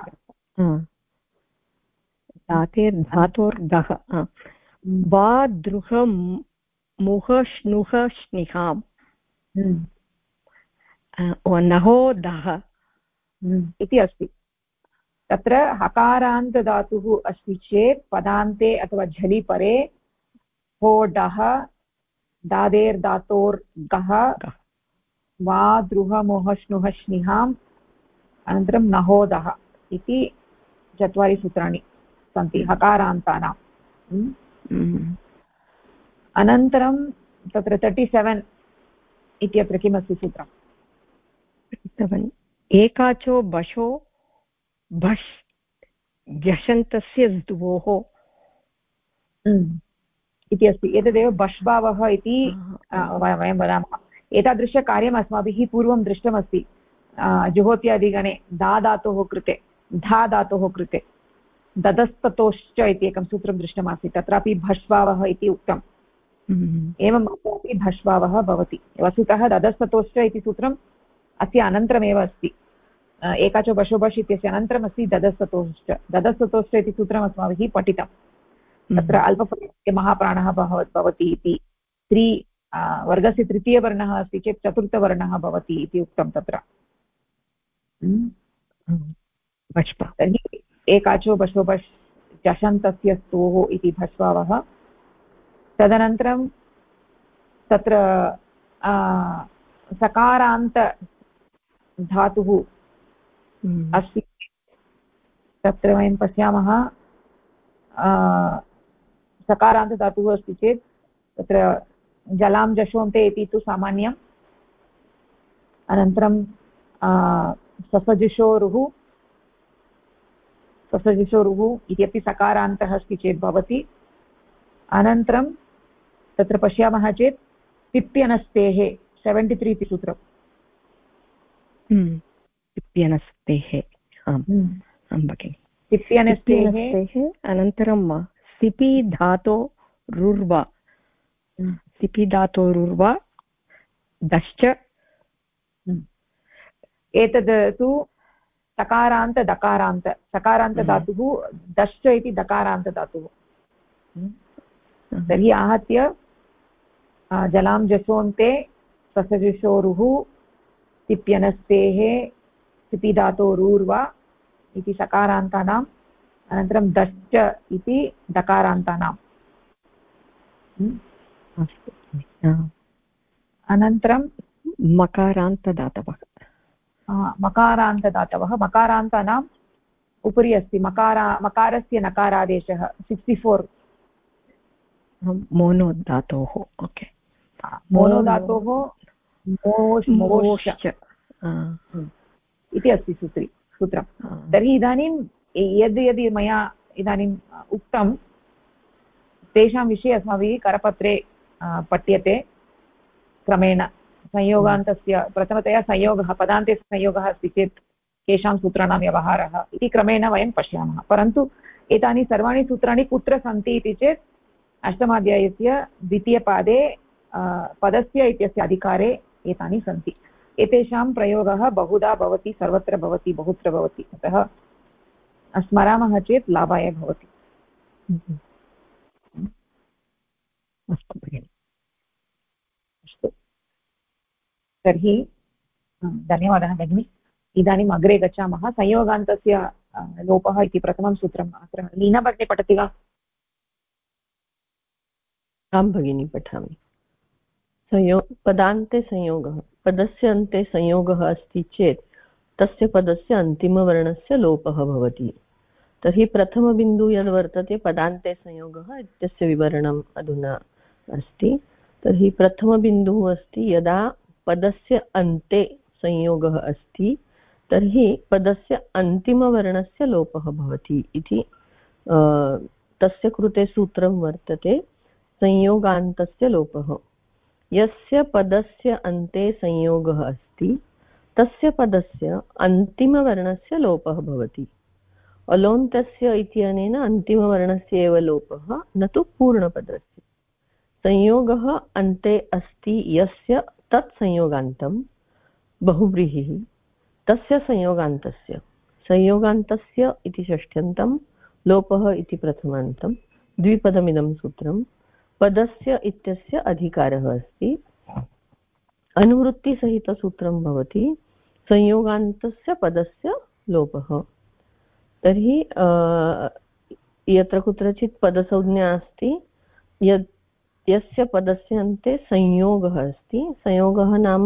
धातेर् धातोर्गः वा द्रुह मुह श्नुह श्निहां नहोदः इति अस्ति। तत्र हकारान्तधातुः अस्ति चेत् पदान्ते अथवा झलि परे होडः दादेर्धातोर्गः वा द्रुह मोह श्नुह श्निहाम् अनन्तरं नहोदः इति 4 सूत्राणि सन्ति हकारान्तानाम्। अनन्तरं तत्र 37 इत्यत्र किमस्ति सूत्रम्? एकाचो बशो भष् झषन्तस्य द्वोः इति अस्ति। एतदेव बष्भावः इति वयं वदामः। एतादृशकार्यम् अस्माभिः पूर्वं दृष्टमस्ति जुहोत्यादिगणे धा धातोः कृते ददस्ततोश्च इति एकं सूत्रं दृष्टमासीत्। तत्रापि भष्भावः इति उक्तम्। एवम् अत्रापि भष्भावः भवति। वस्तुतः ददस्ततोश्च इति सूत्रम् अस्य अनन्तरमेव अस्ति। एकाचो बशो बश् इत्यस्य अनन्तरमस्ति ददस्ततोश्च इति सूत्रम् अस्माभिः पठितं। तत्र अल्पप्रत्ययस्य महाप्राणः भवति इति वर्गस्य तृतीयवर्णः अस्ति चेत् चतुर्थवर्णः भवति इति उक्तं तत्र। तर्हि एकाचो बशो बश् झषन्तस्य स्तोः इति भष्भावः। तदनन्तरं तत्र सकारान्त धातुः अस्ति। तत्र वयं पश्यामः सकारान्तधातुः अस्ति चेत् तत्र जलां जशोन्ते इति तु सामान्यम्। अनन्तरं ससजुषोरुः इत्यपि सकारान्तः अस्ति चेत् भवति। अनन्तरं तत्र पश्यामः चेत् तिप्यनस्तेः 73 इति सूत्रम्। तिप्यनस्तेः तिप्यनस्तेः अनन्तरं सिपि धातोरुर्वा दश्च एतद् तु सकारान्तधातुः दश्च इति दकारान्तधातुः। तर्हि आहत्य जलां जसोन्ते ससजुषोरुः तिप्यनस्तेः सिपिधातोरूर्वा इति सकारान्तानाम् अनन्तरं दश्च इति दकारान्तानाम्। अनन्तरं मकारान्तदातवः मकारान्तानाम् उपरि अस्ति मकारस्य नकारादेशः 64 मोनो धातोः। ओके मोनो धातोः इति अस्ति सूत्रं। तर्हि इदानीं यद् मया इदानीम् उक्तं तेषां विषये अस्माभिः करपत्रे पठ्यते क्रमेण। संयोगान्तस्य प्रथमतया संयोगः पदान्ते संयोगः अस्ति चेत् केषां सूत्राणां व्यवहारः इति क्रमेण वयं पश्यामः। परन्तु एतानि सर्वाणि सूत्राणि कुत्र सन्ति इति चेत् अष्टमाध्यायस्य द्वितीयपादे पदस्य इत्यस्य अधिकारे एतानि सन्ति। एतेषां प्रयोगः बहुधा भवति, सर्वत्र भवति, बहुत्र भवति, अतः स्मरामः चेत् लाभाय भवति। अस्तु भगिनि, अस्तु तर्हि धन्यवादः भगिनि। इदानीम् अग्रे गच्छामः। संयोगान्तस्य लोपः इति प्रथमं सूत्रम् अत्र लीना भगिनी पठति वा? आं भगिनी पठामि। पदान्ते संयोगः, पदस्य अन्ते संयोगः अस्ति चेत् तस्य पदस्य अन्तिमवर्णस्य लोपः भवति। तर्हि प्रथमबिन्दुः यद् वर्तते पदान्ते संयोगः इत्यस्य विवरणम् अधुना अस्ति। तर्हि प्रथमबिन्दुः अस्ति यदा पदस्य अन्ते संयोगः अस्ति तर्हि पदस्य अन्तिमवर्णस्य लोपः भवति इति तस्य कृते सूत्रं वर्तते संयोगान्तस्य लोपः। यस्य पदस्य अन्ते संयोगः अस्ति तस्य पदस्य अन्तिमवर्णस्य लोपः भवति। अलोन्तस्य इत्यनेन अन्तिमवर्णस्य एव लोपः, न तु पूर्णपदस्य। संयोगः अन्ते अस्ति यस्य तत् संयोगान्तं बहुव्रीहिः तस्य संयोगान्तस्य, संयोगान्तस्य इति षष्ठ्यन्तं, लोपः इति प्रथमान्तं, द्विपदमिदं सूत्रं। पदस्य इत्यस्य अधिकारः अस्ति। अनुवृत्तिसहितसूत्रं भवति संयोगान्तस्य पदस्य लोपः। तर्हि यत्र कुत्रचित् पदसंज्ञा अस्ति यस्य पदस्य अन्ते संयोगः अस्ति, संयोगः नाम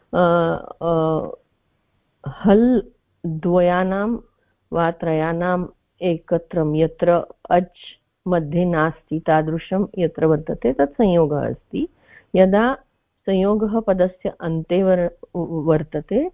हल् द्वयानां वा त्रयाणाम् एकत्रं यत्र अच् मध्ये नास्ति तादृशं यत्र वर्तते तत् संयोगः अस्ति। यदा संयोगः पदस्य अन्ते वर्तते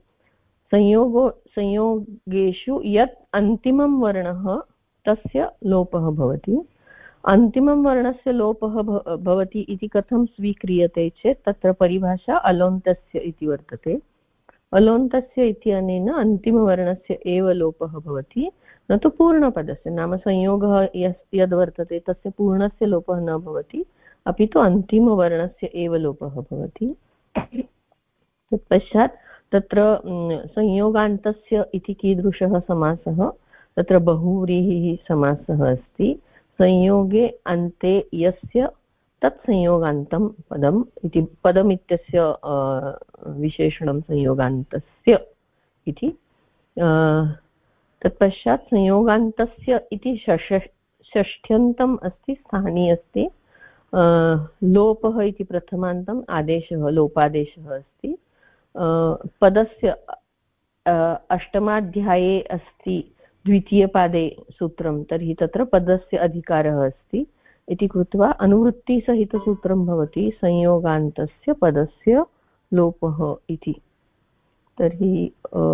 संयोगेषु यत् अन्तिमं वर्णः तस्य लोपः भवति। अन्तिमं वर्णस्य लोपः भवति इति कथं स्वीक्रियते चेत् तत्र परिभाषा अलोन्तस्य इति वर्तते। अलोन्तस्य इत्यनेन अन्तिमवर्णस्य एव लोपः भवति, न तु पूर्णपदस्य। नाम संयोगः यद् वर्तते तस्य पूर्णस्य लोपः न भवति, अपि तु अन्तिमवर्णस्य एव लोपः भवति। तत्पश्चात् तत्र संयोगान्तस्य इति कीदृशः समासः? तत्र बहुव्रीहिः समासः अस्ति। संयोगे अन्ते यस्य तत् संयोगान्तं पदम् इति, पदमित्यस्य विशेषणं संयोगान्तस्य इति। तत्पश्चात् संयोगान्तस्य इति षष्ठ्यन्तम् अस्ति, स्थानी अस्ति। लोपः इति प्रथमान्तम्, आदेशः लोपादेशः अस्ति। पदस्य अष्टमाध्याये अस्ति द्वितीयपादे सूत्रं, तर्हि तत्र पदस्य अधिकारः अस्ति इति कृत्वा अनुवृत्तिसहितसूत्रं भवति संयोगान्तस्य पदस्य लोपः इति। तर्हि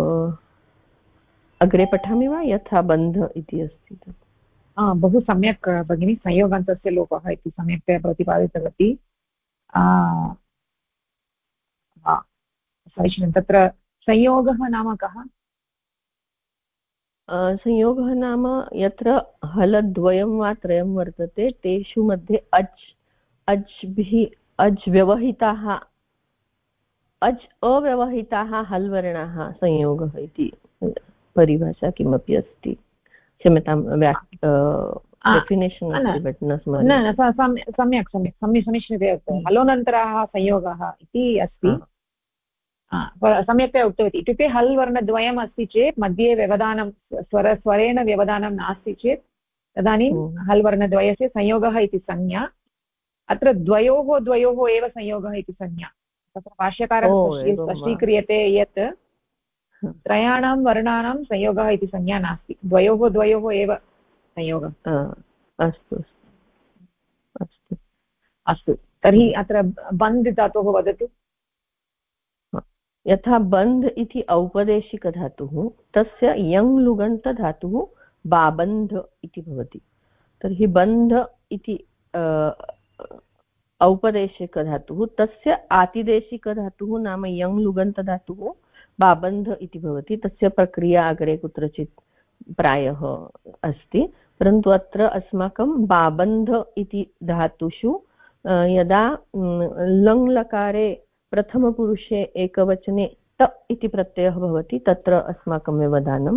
अग्रे पठामि वा? यथा बन्ध इति अस्ति तत्। बहु सम्यक् भगिनी, संयोगान्तस्य लोपः इति सम्यक्तया प्रतिपादितवती। समीचीनं। तत्र संयोगः नाम कः? संयोगः नाम यत्र हलद्वयं वा त्रयं वर्तते तेषु मध्ये अज् व्यवहिताः, अज् अव्यवहिताः हल्वर्णाः संयोगः इति परिभाषा किमपि अस्ति। क्षम्यतां, डेफिनेशन् अस्ति बट् न स्मरामि। सम्यक् सम्यक् समीचीनतया उक्तवान्। हलोनन्तरः संयोगः इति अस्ति, सम्यक्तया उक्तवती। इत्युक्ते हल् वर्णद्वयम् अस्ति चेत् मध्ये व्यवधानं, स्वरेण व्यवधानं नास्ति चेत् तदानीं हल् वर्णद्वयस्य संयोगः इति संज्ञा। अत्र द्वयोः एव संयोगः इति संज्ञा। तत्र भाष्यकारः स्पष्टीक्रियते यत् त्रयाणां वर्णानां संयोगः इति संज्ञा नास्ति, द्वयोः एव संयोगः। अस्तु अस्तु अस्तु। तर्हि अत्र बन्द् धातोः वदतु। यथा बन्ध इति औपदेशिकधातुः, तस्य यङ् लुगन्तधातुः बाबन्ध इति भवति। तर्हि बन्ध इति औपदेशिकधातुः, तस्य आतिदेशिकधातुः नाम यङ् लुगन्तधातुः बाबन्ध इति भवति। तस्य प्रक्रिया अग्रे कुत्रचित् प्रायः अस्ति, परन्तु अत्र अस्माकं बाबन्ध इति धातुषु यदा लङ्लकारे प्रथमपुरुषे एकवचने त इति प्रत्ययः भवति तत्र अस्माकं व्यवधानं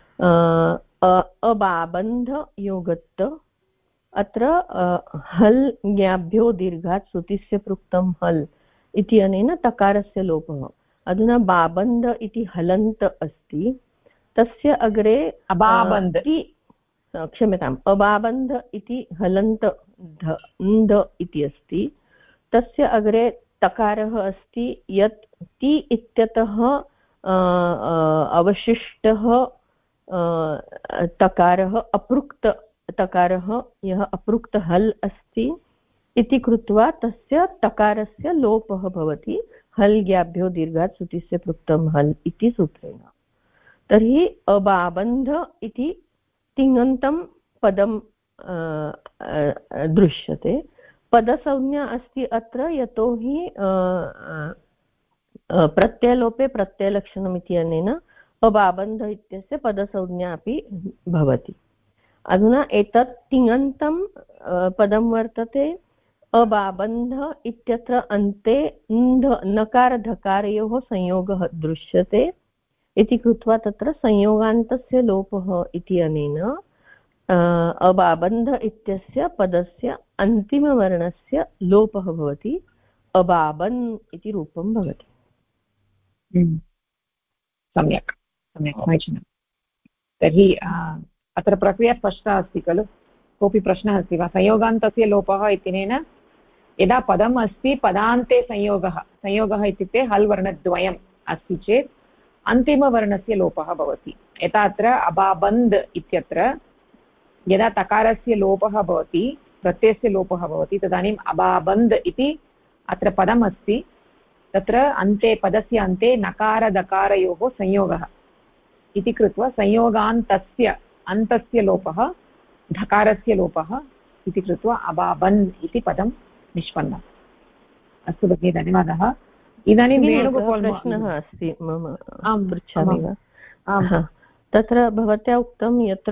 अबाबन्ध योगत्त अत्र हल् ज्ञाभ्यो दीर्घात् श्रुतिस्य पृक्तं हल् इति अनेन तकारस्य लोपः। अधुना बाबन्ध इति हलन्त अस्ति, तस्य अग्रे अबाबन्ध क्षम्यताम् अबाबन्ध इति हलन्त ध इति अस्ति, तस्य अग्रे तकारः अस्ति यत् ति इत्यतः अवशिष्टः तकारः अपृक्त तकारः यः अपृक्त हल् अस्ति इति कृत्वा तस्य तकारस्य लोपः भवति हल् ज्ञाभ्यो दीर्घात् श्रुतिस्य पृक्तं हल् इति सूत्रेण। तर्हि अबाबन्ध इति तिङन्तं पदं दृश्यते। पदसंज्ञा अस्ति अत्र यतोहि प्रत्ययलोपे प्रत्ययलक्षणम् इति अनेन अबाबन्ध इत्यस्य पदसंज्ञा अपि भवति। अधुना एतत् तिङन्तं पदं वर्तते। अबाबन्ध इत्यत्र अन्ते नकारधकारयोः संयोगः दृश्यते इति कृत्वा तत्र संयोगान्तस्य लोपः इति अनेन अबाबन्ध इत्यस्य पदस्य अन्तिमवर्णस्य लोपः भवति, अबाबन् इति रूपं भवति। सम्यक् सम्यक् समीचीनं। तर्हि अत्र प्रक्रिया स्पष्टा अस्ति खलु? कोऽपि प्रश्नः अस्ति वा? संयोगान्तस्य लोपः इत्यनेन यदा पदम् अस्ति पदान्ते संयोगः इत्युक्ते हल् वर्णद्वयम् अस्ति चेत् अन्तिमवर्णस्य लोपः भवति। यथा अत्र अबाबन्द इत्यत्र यदा तकारस्य लोपः भवति, प्रत्ययस्य लोपः भवति, तदानीम् अबाबन्द इति अत्र पदम् अस्ति, तत्र अन्ते पदस्य अन्ते नकारदकारयोः संयोगः इति कृत्वा संयोगान्तस्य अन्तस्य लोपः धकारस्य लोपः इति कृत्वा अबाबन् इति पदं निष्पन्नम्। अस्तु भगिनि, धन्यवादः। इदानीं प्रश्नः अस्ति मम, पृच्छामि वा? तत्र भवत्या उक्तं यत्र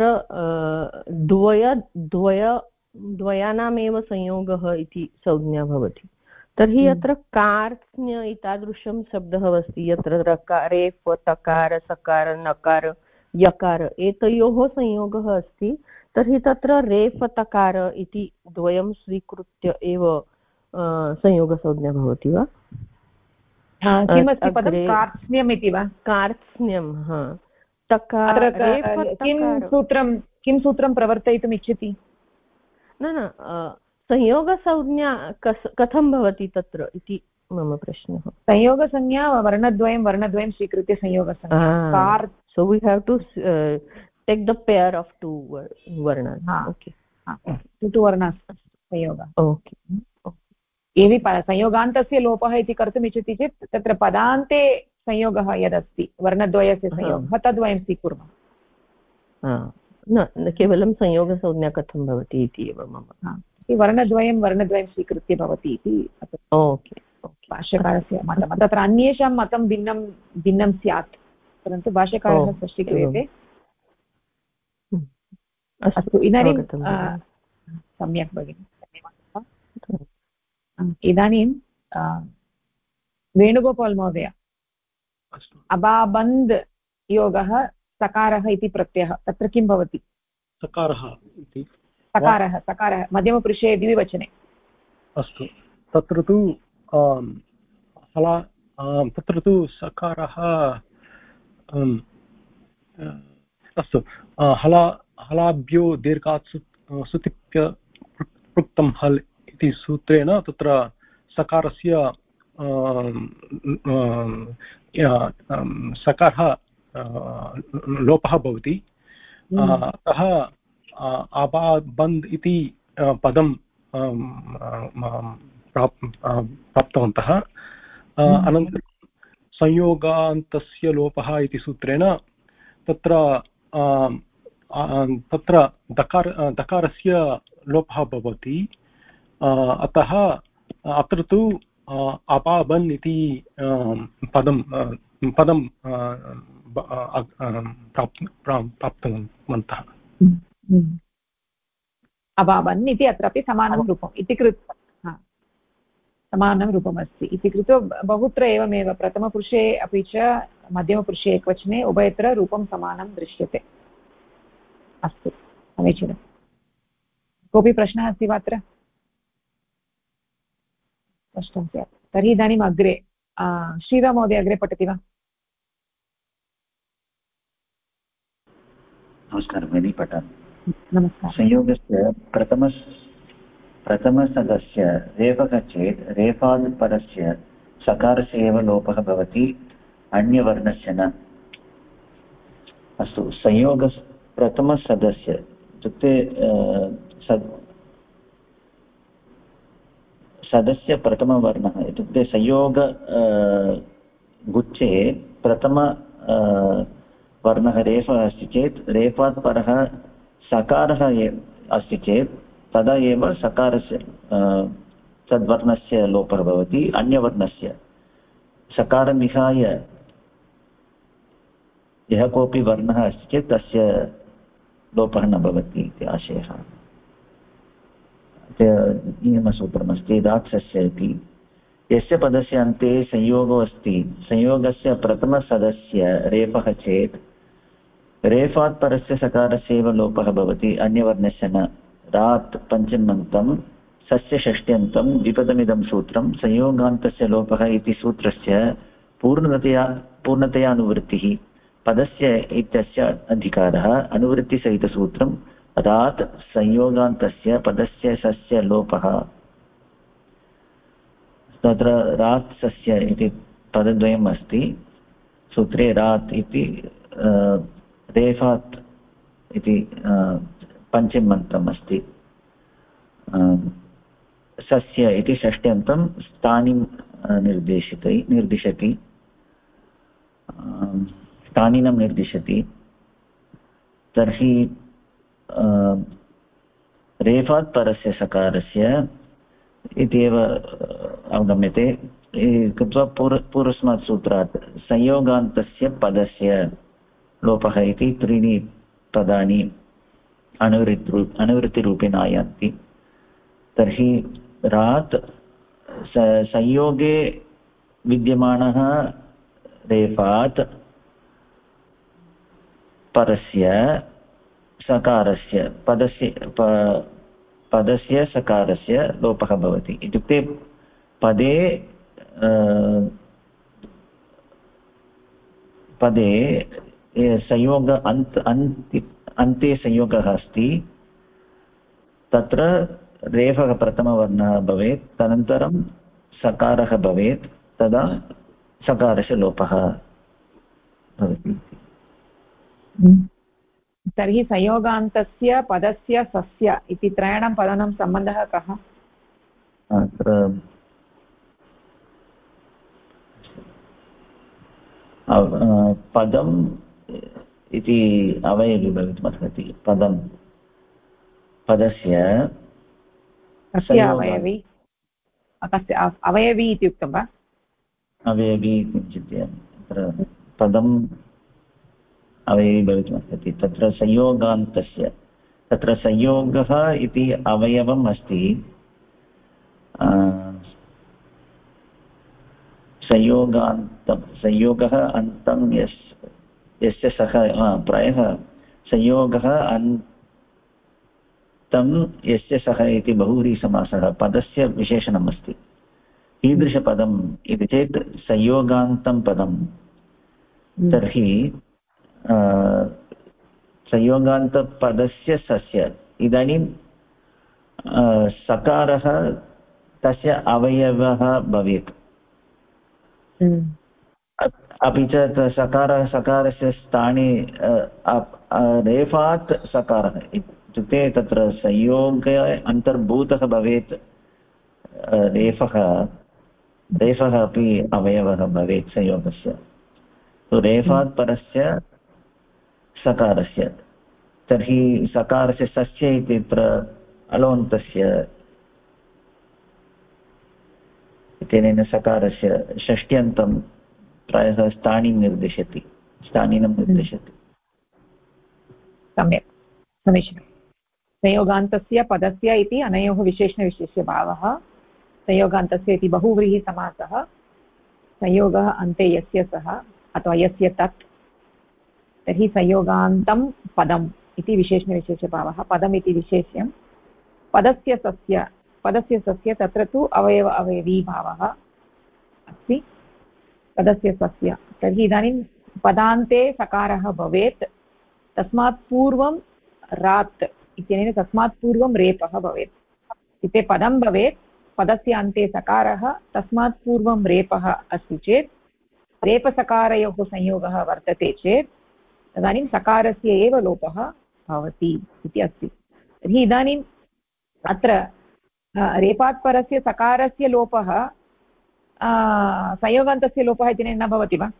द्वयानामेव संयोगः इति संज्ञा भवति, तर्हि अत्र कार्त्स्न्य एतादृशं शब्दः अस्ति यत्र रकारे तकार सकार नकार यकार एतयोः संयोगः अस्ति, तर्हि तत्र रेफतकार इति द्वयं स्वीकृत्य एव संयोगसंज्ञा भवति वा? किमस्ति पदं? कार्त्स्न्यम् इति वा? कार्त्स्न्यं, किं सूत्रं प्रवर्तयितुम् इच्छति? न संयोगसंज्ञा कथं भवति तत्र इति मम प्रश्नः। संयोगसंज्ञा वर्णद्वयं स्वीकृत्य संयोगसंज्ञा। So we have to take the pair of two varnas. Okay. two varnas संयोगः। Okay. यदि संयोगान्तस्य लोपः इति कर्तुम् इच्छति चेत् तत्र पदान्ते संयोगः यदस्ति वर्णद्वयस्य संयोगः तद्वयं स्वीकुर्मः। न केवलं संयोगसंज्ञा कथं भवति इति एव मम। वर्णद्वयं स्वीकृत्य भवति इति भाष्यकारस्य मतम्। तत्र अन्येषां मतं भिन्नं स्यात्, परन्तु भाष्यकारः स्पष्टीक्रियते। अस्तु, इदानीं सम्यक् भगिनि, धन्यवादः। इदानीं वेणुगोपाल् महोदय, अबाबन्द योगः सकारः इति प्रत्ययः, तत्र किं भवति? सकारः मध्यमपुरुषे द्विवचने। अस्तु, तत्र तु सकारः अस्तु, हलाभ्यो दीर्घात् सुतिप्य पृक्तं हल् इति सूत्रेण तत्र सकारस्य सकारः लोपः भवति। अतः अबाबन्द इति पदं प्राप्तवन्तः। अनन्तरं संयोगान्तस्य लोपः इति सूत्रेण तत्र दकारस्य लोपः भवति। अतः अत्र तु अबाबन् इति पदं प्राप्तवन्तः। अबाबन् इति अत्रापि समानं रूपम् इति कृत्वा समानं रूपमस्ति इति कृत्वा बहुत्र एवमेव प्रथमपुरुषे अपि च मध्यमपुरुषे एकवचने उभयत्र रूपं समानं दृश्यते। अस्तु, समीचीनं। कोऽपि प्रश्नः अस्ति वा अत्र? स्पष्टं स्यात्। तर्हि इदानीम् अग्रे श्रीराममहोदय अग्रे पठति वा? नमस्कारः भगिनी, पठामि। नमस्कारः। संयोगस्य प्रथमसदस्य रेफः चेत् रेफात् परस्य सकारस्य एव लोपः भवति, अन्यवर्णस्य न। अस्तु, संयोग प्रथमसदस्य इत्युक्ते सदस्य प्रथमवर्णः इत्युक्ते संयोग गुच्छे प्रथम वर्णः रेफः अस्ति चेत् रेफात् परः सकारः अस्ति चेत् तदा एव सकारस्य तद्वर्णस्य लोपः भवति, अन्यवर्णस्य सकारं विहाय यः कोऽपि वर्णः अस्ति चेत् तस्य लोपः न भवति इति आशयः। नियमसूत्रमस्ति राक्षस्य इति। यस्य पदस्य अन्ते संयोगो अस्ति, संयोगस्य प्रथमसदस्य रेफः चेत् रेफात् परस्य सकारस्य एव लोपः भवति, अन्यवर्णस्य न। रात् पञ्चम्यन्तं, सस्य षष्ट्यन्तं, द्विपदमिदं सूत्रं संयोगान्तस्य लोपः इति सूत्रस्य पूर्णतया अनुवृत्तिः। पदस्य इत्यस्य अधिकारः अनुवृत्तिसहितसूत्रं रात् संयोगान्तस्य पदस्य सस्य लोपः। तत्र रात् सस्य इति पदद्वयम् अस्ति सूत्रे। रात् इति रेफात् इति पञ्चम्यन्तम् अस्ति, सस्य इति षष्ट्यन्तं स्थानिं निर्दिशति, स्थानिनं निर्दिशति। तर्हि रेफात् परस्य सकारस्य इत्येव अवगम्यते। कृत्वा पूर्वस्मात् सूत्रात् संयोगान्तस्य पदस्य लोपः इति त्रीणि पदानि अनुवृत्तिरूपेण आयान्ति। तर्हि रात् संयोगे विद्यमानः रेफात् परस्य सकारस्य पदस्य सकारस्य लोपः भवति। इत्युक्ते पदे संयोग अन्ते संयोगः अस्ति, तत्र रेफः प्रथमवर्णः भवेत्, तदनन्तरं सकारः भवेत्, तदा सकारस्य लोपः भवति। तर्हि संयोगान्तस्य पदस्य सस्य इति त्रयाणां पदानां सम्बन्धः कः? अत्र पदम् इति अवयवी भवितुमर्हति। पदस्य कस्य अवयवी? कस्य अवयवी इति उक्तं वा? अवयवी किञ्चित् अत्र पदम् अवयवी भवितुमर्हति। तत्र संयोगान्तस्य, तत्र संयोगः इति अवयवम् अस्ति। संयोगः अन्तं यस्य सः प्रायः संयोगः अन्तं यस्य सः इति बहुव्रीहिसमासः पदस्य विशेषणम् अस्ति। कीदृशपदम् इति चेत् संयोगान्तं पदं। तर्हि संयोगान्तपदस्य सस्य इदानीं सकारः तस्य अवयवः भवेत्, अपि च सकारस्य स्थाने रेफात् सकारः इत्युक्ते तत्र संयोगे अन्तर्भूतः भवेत् रेफः अपि अवयवः भवेत् संयोगस्य। रेफात् परस्य सकारस्य, तर्हि सकारस्य सस्य इत्यत्र अलोन्तस्य इत्यनेन सकारस्य षष्ट्यन्तं प्रायः स्थानिनं निर्दिशति। सम्यक्, समीचीनम्। संयोगान्तस्य पदस्य इति अनयोः विशेषणविशेष्यभावः संयोगान्तस्य इति बहुव्रीहिसमासः संयोगः अन्ते यस्य सः अथवा यस्य तत् तर्हि संयोगान्तं पदम् इति विशेषणविशेषभावः पदम् इति विशेष्यं पदस्य सस्य तत्र तु अवयव अवयवीभावः अस्ति पदस्य सस्य तर्हि इदानीं पदान्ते सकारः भवेत् तस्मात् पूर्वं रात् इत्यनेन तस्मात् पूर्वं रेपः भवेत् इत्युक्ते पदं भवेत् पदस्य अन्ते सकारः तस्मात् पूर्वं रेपः अस्ति चेत् रेपसकारयोः संयोगः वर्तते चेत् तदानीं सकारस्य एव लोपः भवति इति अस्ति तर्हि इदानीम् अत्र रेपात् परस्य सकारस्य लोपः संयोगान्तस्य लोपः इत्यनेन न भवति वा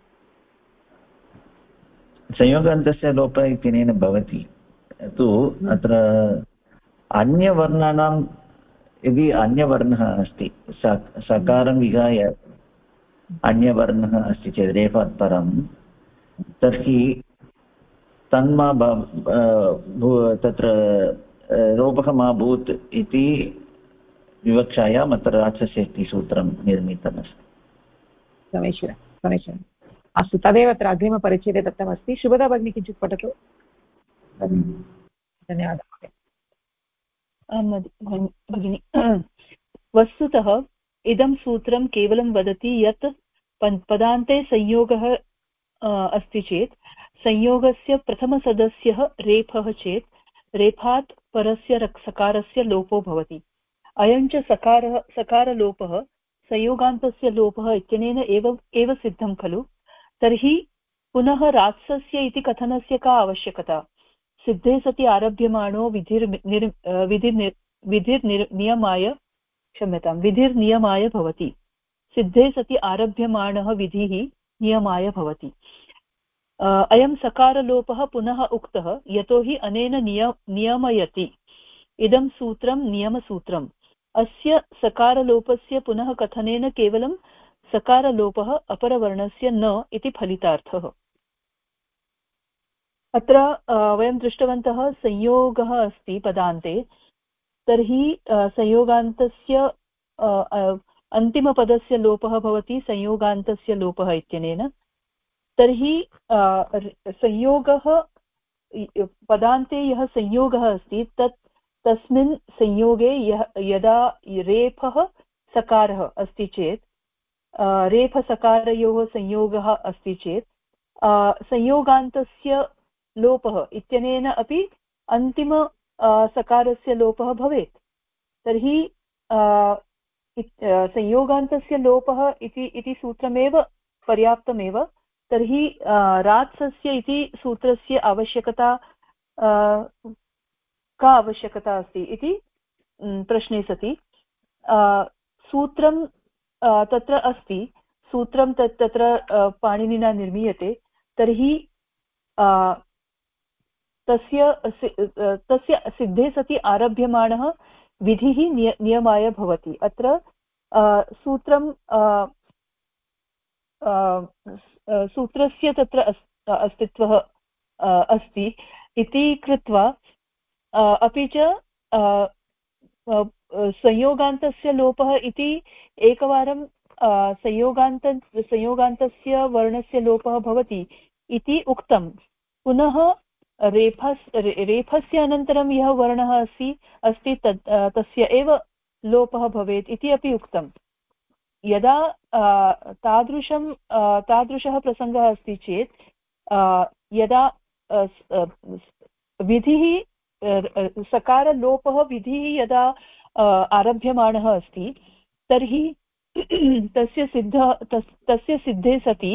संयोगान्तस्य लोपः इत्यनेन भवति तु अत्र अन्यवर्णानां यदि अन्यवर्णः अस्ति सकारं विहाय अन्यवर्णः अस्ति चेत् रेफात् परं तर्हि तन्मा तत्र लोपः मा भूत् इति विवक्षायाम् अत्र राक्षस्य इति सूत्रं निर्मितमस्ति समीचीनम् अस्तु तदेव अत्र अग्रिमपरिच्छेदे दत्तमस्ति शुभदा भगिनी किञ्चित् पठतु धन्यवादः भगिनी वस्तुतः इदं सूत्रं केवलं वदति यत् पदान्ते संयोगः अस्ति चेत् संयोगस्य प्रथमसदस्यः रेफः चेत् रेफात् परस्य सकारस्य लोपो भवति अयं च सकारलोपः संयोगान्तस्य लोपः इत्यनेन एव सिद्धं खलु तर्हि पुनः रात्सस्य इति कथनस्य का आवश्यकता सिद्धे सति आरभ्यमाणो विधिर्नियमाय भवति सिद्धे सति आरभ्यमाणः विधिः नियमाय भवति अयं सकारलोपः पुनः उक्तः यतोहि अनेन नियमयति इदं सूत्रं नियमसूत्रम् अस्य सकारलोपस्य पुनः कथनेन केवलं सकारलोपः अपरवर्णस्य न इति फलितार्थः अत्र वयं दृष्टवन्तः संयोगः अस्ति पदान्ते तर्हि संयोगान्तस्य अन्तिमपदस्य लोपः भवति संयोगान्तस्य लोपः इत्यनेन तर्हि संयोगः पदान्ते यः संयोगः अस्ति तस्मिन् संयोगे यदा रेफः सकारः अस्ति चेत् रेफसकारयोः संयोगः अस्ति चेत् संयोगान्तस्य लोपः इत्यनेन अपि अन्तिम सकारस्य लोपः भवेत् तर्हि संयोगान्तस्य लोपः इति सूत्रमेव पर्याप्तमेव तर्हि रात्सस्य इति सूत्रस्य आवश्यकता का आवश्यकता अस्ति इति प्रश्ने सति सूत्रं तत्र अस्ति सूत्रं तत्र पाणिनिना निर्मीयते तर्हि तस्य सिद्धे सति आरभ्यमाणः विधिः नियमाय भवति अत्र सूत्रस्य तत्र अस्तित्वः अस्ति इति कृत्वा अपि च संयोगान्तस्य लोपः इति एकवारं संयोगान्तस्य वर्णस्य लोपः भवति इति उक्तं पुनः रेफस्य अनन्तरं यः वर्णः अस्ति तस्य एव लोपः भवेत् इति अपि उक्तं यदा तादृशः प्रसङ्गः अस्ति चेत् यदा विधिः सकारलोपः विधिः यदा आरभ्यमाणः अस्ति तर्हि तस्य सिद्धे सति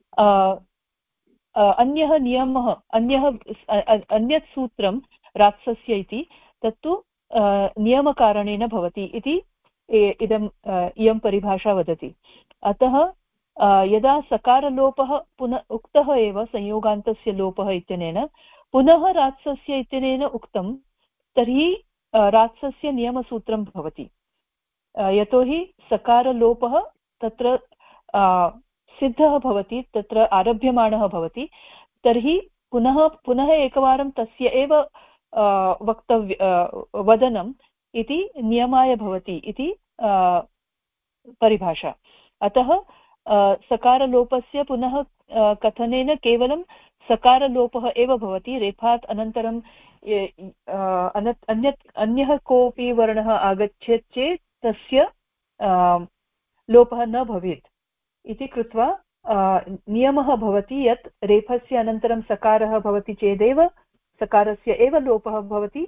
अन्यः नियमः अन्यत् सूत्रं रात्सस्य इति तत्तु नियमकारणेन भवति इति इयं परिभाषा वदति अतः यदा सकारलोपः पुनः उक्तः एव संयोगान्तस्य लोपः इत्यनेन पुनः रात्सस्य इत्यनेन उक्तं तर्हि रात्सस्य नियमसूत्रं भवति यतोहि सकारलोपः तत्र सिद्धः भवति तत्र आरभ्यमाणः भवति तर्हि पुनः एकवारं तस्य एव वदनम् इति नियमाय भवति इति परिभाषा। अतः सकारलोपस्य पुनः कथनेन केवलं सकारलोपः एव भवति। रेफात् अनन्तरं अन्यः कोऽपि वर्णः आगच्छेत् चेत् तस्य लोपः न भवेत् इति कृत्वा नियमः भवति यत् रेफस्य अनन्तरं सकारः भवति चेदेव सकारस्य एव लोपः भवति,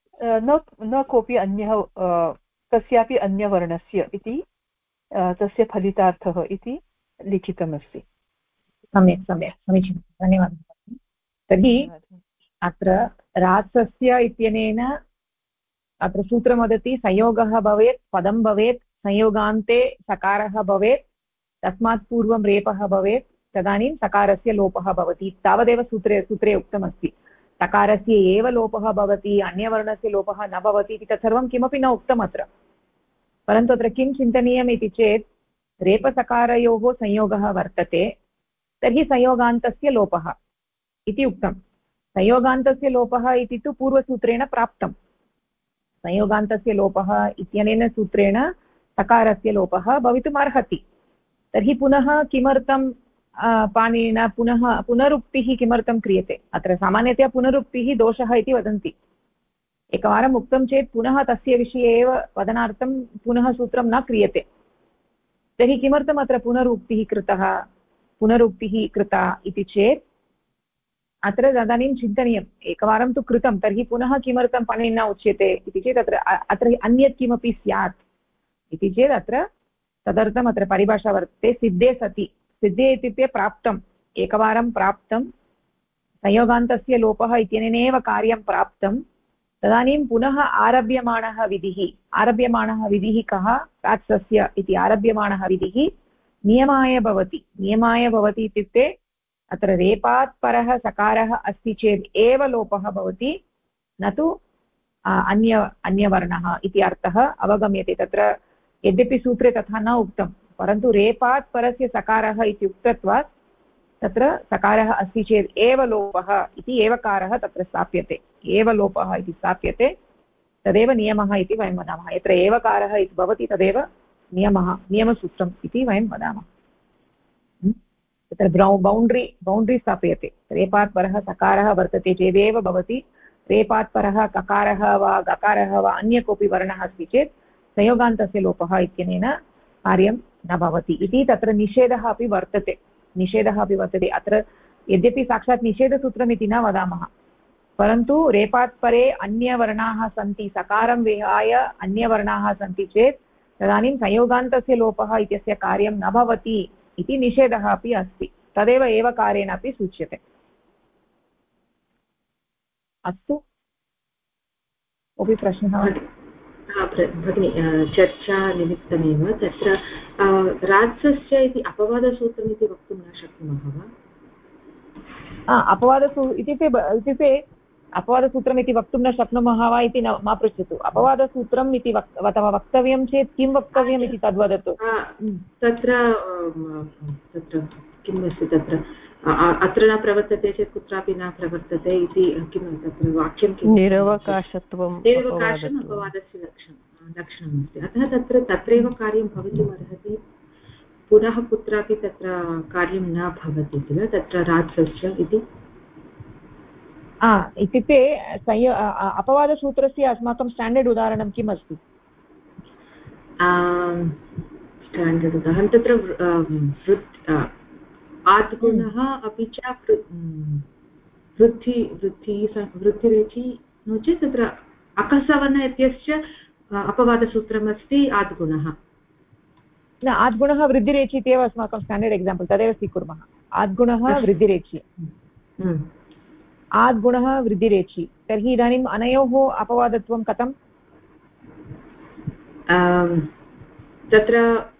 न कोऽपि अन्यः कस्यापि अन्यवर्णस्य इति तस्य फलितार्थः इति लिखितमस्ति। सम्यक् सम्यक् समीचीनं, धन्यवादः। तर्हि अत्र रात्सस्य इत्यनेन अत्र सूत्रं वदति संयोगः भवेत्, पदं भवेत्, संयोगान्ते सकारः भवेत्, तस्मात् पूर्वं रेपः भवेत्, तदानीं सकारस्य लोपः भवति। तावदेव सूत्रे उक्तमस्ति। सकारस्य एव लोपः भवति, अन्यवर्णस्य लोपः न भवति इति तत्सर्वं किमपि न उक्तम् अत्र। परन्तु अत्र किं चिन्तनीयम् इति चेत् रेपसकारयोः संयोगः वर्तते, तर्हि संयोगान्तस्य लोपः इति उक्तं। संयोगान्तस्य लोपः इति तु पूर्वसूत्रेण प्राप्तं। संयोगान्तस्य लोपः इत्यनेन सूत्रेण सकारस्य लोपः भवितुम् अर्हति। तर्हि पुनः किमर्थं पाणिनिना पुनरुक्तिः किमर्थं क्रियते? अत्र सामान्यतया पुनरुक्तिः दोषः इति वदन्ति। एकवारम् उक्तं चेत् पुनः तस्य विषये एव वदनार्थं पुनः सूत्रं न क्रियते। तर्हि किमर्थम् अत्र पुनरुक्तिः कृता इति चेत् अत्र तदानीं चिन्तनीयम्, एकवारं तु कृतं तर्हि पुनः किमर्थं पाणिनिना उच्यते इति चेत् अत्र अन्यत् किमपि स्यात् इति चेत् अत्र तदर्थम् अत्र परिभाषा वर्तते सिद्धे सति। सिद्धे इत्युक्ते प्राप्तम्, एकवारं प्राप्तं, संयोगान्तस्य लोपः इत्यनेनैव कार्यं प्राप्तं, तदानीं पुनः आरभ्यमाणः विधिः कः? रात्सस्य इति आरभ्यमाणः विधिः नियमाय भवति इत्युक्ते अत्र रेपात् परः सकारः अस्ति चेत् एव लोपः भवति, न तु अन्यवर्णः इति अर्थः अवगम्यते। तत्र यद्यपि सूत्रे तथा न उक्तं, परन्तु रेपात् परस्य सकारः इति उक्तत्वात् तत्र सकारः अस्ति चेत् एव लोपः इति एवकारः तत्र स्थाप्यते। एव लोपः इति स्थाप्यते, तदेव नियमः इति वयं वदामः। यत्र एवकारः इति भवति तदेव नियमसूत्रम् इति वयं वदामः। तत्र बौण्ड्री स्थाप्यते। रेपात् परः सकारः वर्तते चेदेव भवति। रेपात् परः ककारः वा गकारः वा अन्य कोऽपि वर्णः अस्ति चेत् संयोगान्तस्य लोपः इत्यनेन कार्यं न भवति इति तत्र निषेधः अपि वर्तते। अत्र यद्यपि साक्षात् निषेधसूत्रमिति न वदामः, परन्तु रेपात् परे अन्यवर्णाः सन्ति, सकारं विहाय अन्यवर्णाः सन्ति चेत् तदानीं संयोगान्तस्य लोपः इत्यस्य कार्यं न भवति इति निषेधः अपि अस्ति। तदेव एवकारेण अपि सूच्यते। अस्तु, कोऽपि प्रश्नः? भगिनि, चर्चानिमित्तमेव तत्र रात्सस्य इति अपवादसूत्रमिति वक्तुं न शक्नुमः वा? इत्युक्ते अपवादसूत्रमिति वक्तुं न शक्नुमः वा इति मा पृच्छतु। अपवादसूत्रम् इति वक्तव्यं चेत् किं वक्तव्यम् इति तद्वदतु। तत्र किम् अस्ति, तत्र अत्र न प्रवर्तते चेत् कुत्रापि न प्रवर्तते इति किं तत्र वाक्यं किं? निरवकाशत्वम् अपवादस्य लक्षणमस्ति। अतः तत्रैव कार्यं भवितुमर्हति, पुनः कुत्रापि तत्र कार्यं न भवति किल तत्र रात्सस्य इति। इत्युक्ते अपवादसूत्रस्य अस्माकं स्टाण्डर्ड् उदाहरणं किम् अस्ति? स्टाण्डर्ड् उदाहरणं तत्र आद्गुणः अपि च वृद्धिरेचि, नो चेत् तत्र अकसवर्ण इत्यस्य अपवादसूत्रमस्ति आद्गुणः। न, आद्गुणः वृद्धिरेचि इत्येव अस्माकं स्टाण्डर्ड् एक्साम्पल्, तदेव स्वीकुर्मः। आद्गुणः वृद्धिरेचि, आद्गुणः वृद्धिरेचि, तर्हि इदानीम् अनयोः अपवादत्वं कथम्? तत्र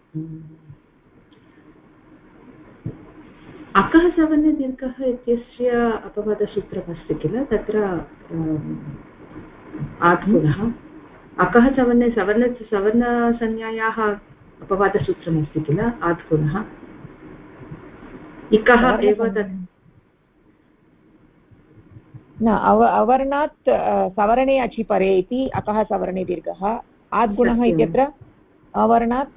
अकः सवर्णदीर्घः इत्यस्य अपवादसूत्रमस्ति किल तत्र आद्गुणः। अकः सवर्णसंज्ञायाः अपवादसूत्रमस्ति किल आद्गुणः। इकः एव तत् न अवर्णात् सवर्णे अचिपरे इति अकः सवर्णे दीर्घः आद्गुणः इत्यत्र अवर्णात्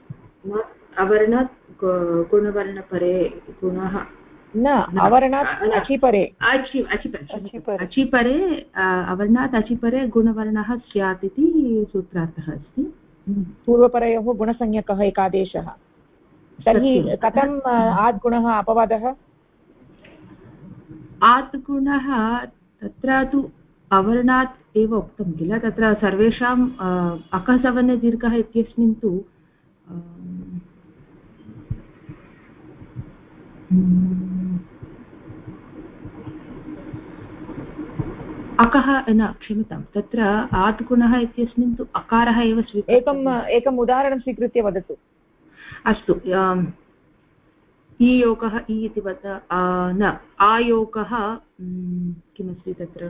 गुणवर्णपरे गुणः न अवर्णात् अचिपरे अचिपरे अवर्णात् अचिपरे गुणवर्णः स्यात् इति सूत्रार्थः अस्ति पूर्वपरयोः गुणसंज्ञकः एकादेशः तर्हि कथम् आद्गुणः अपवादः आद्गुणः तत्र तु अवर्णात् एव उक्तं किल तत्र सर्वेषाम् अकसवर्णदीर्घः इत्यस्मिन् तु अकः न क्षम्यतां तत्र आद्गुणः इत्यस्मिन् तु अकारः एव एकम् उदाहरणं स्वीकृत्य वदतु अस्तु ईयोगः इ इति वद न आयोगः किमस्ति तत्र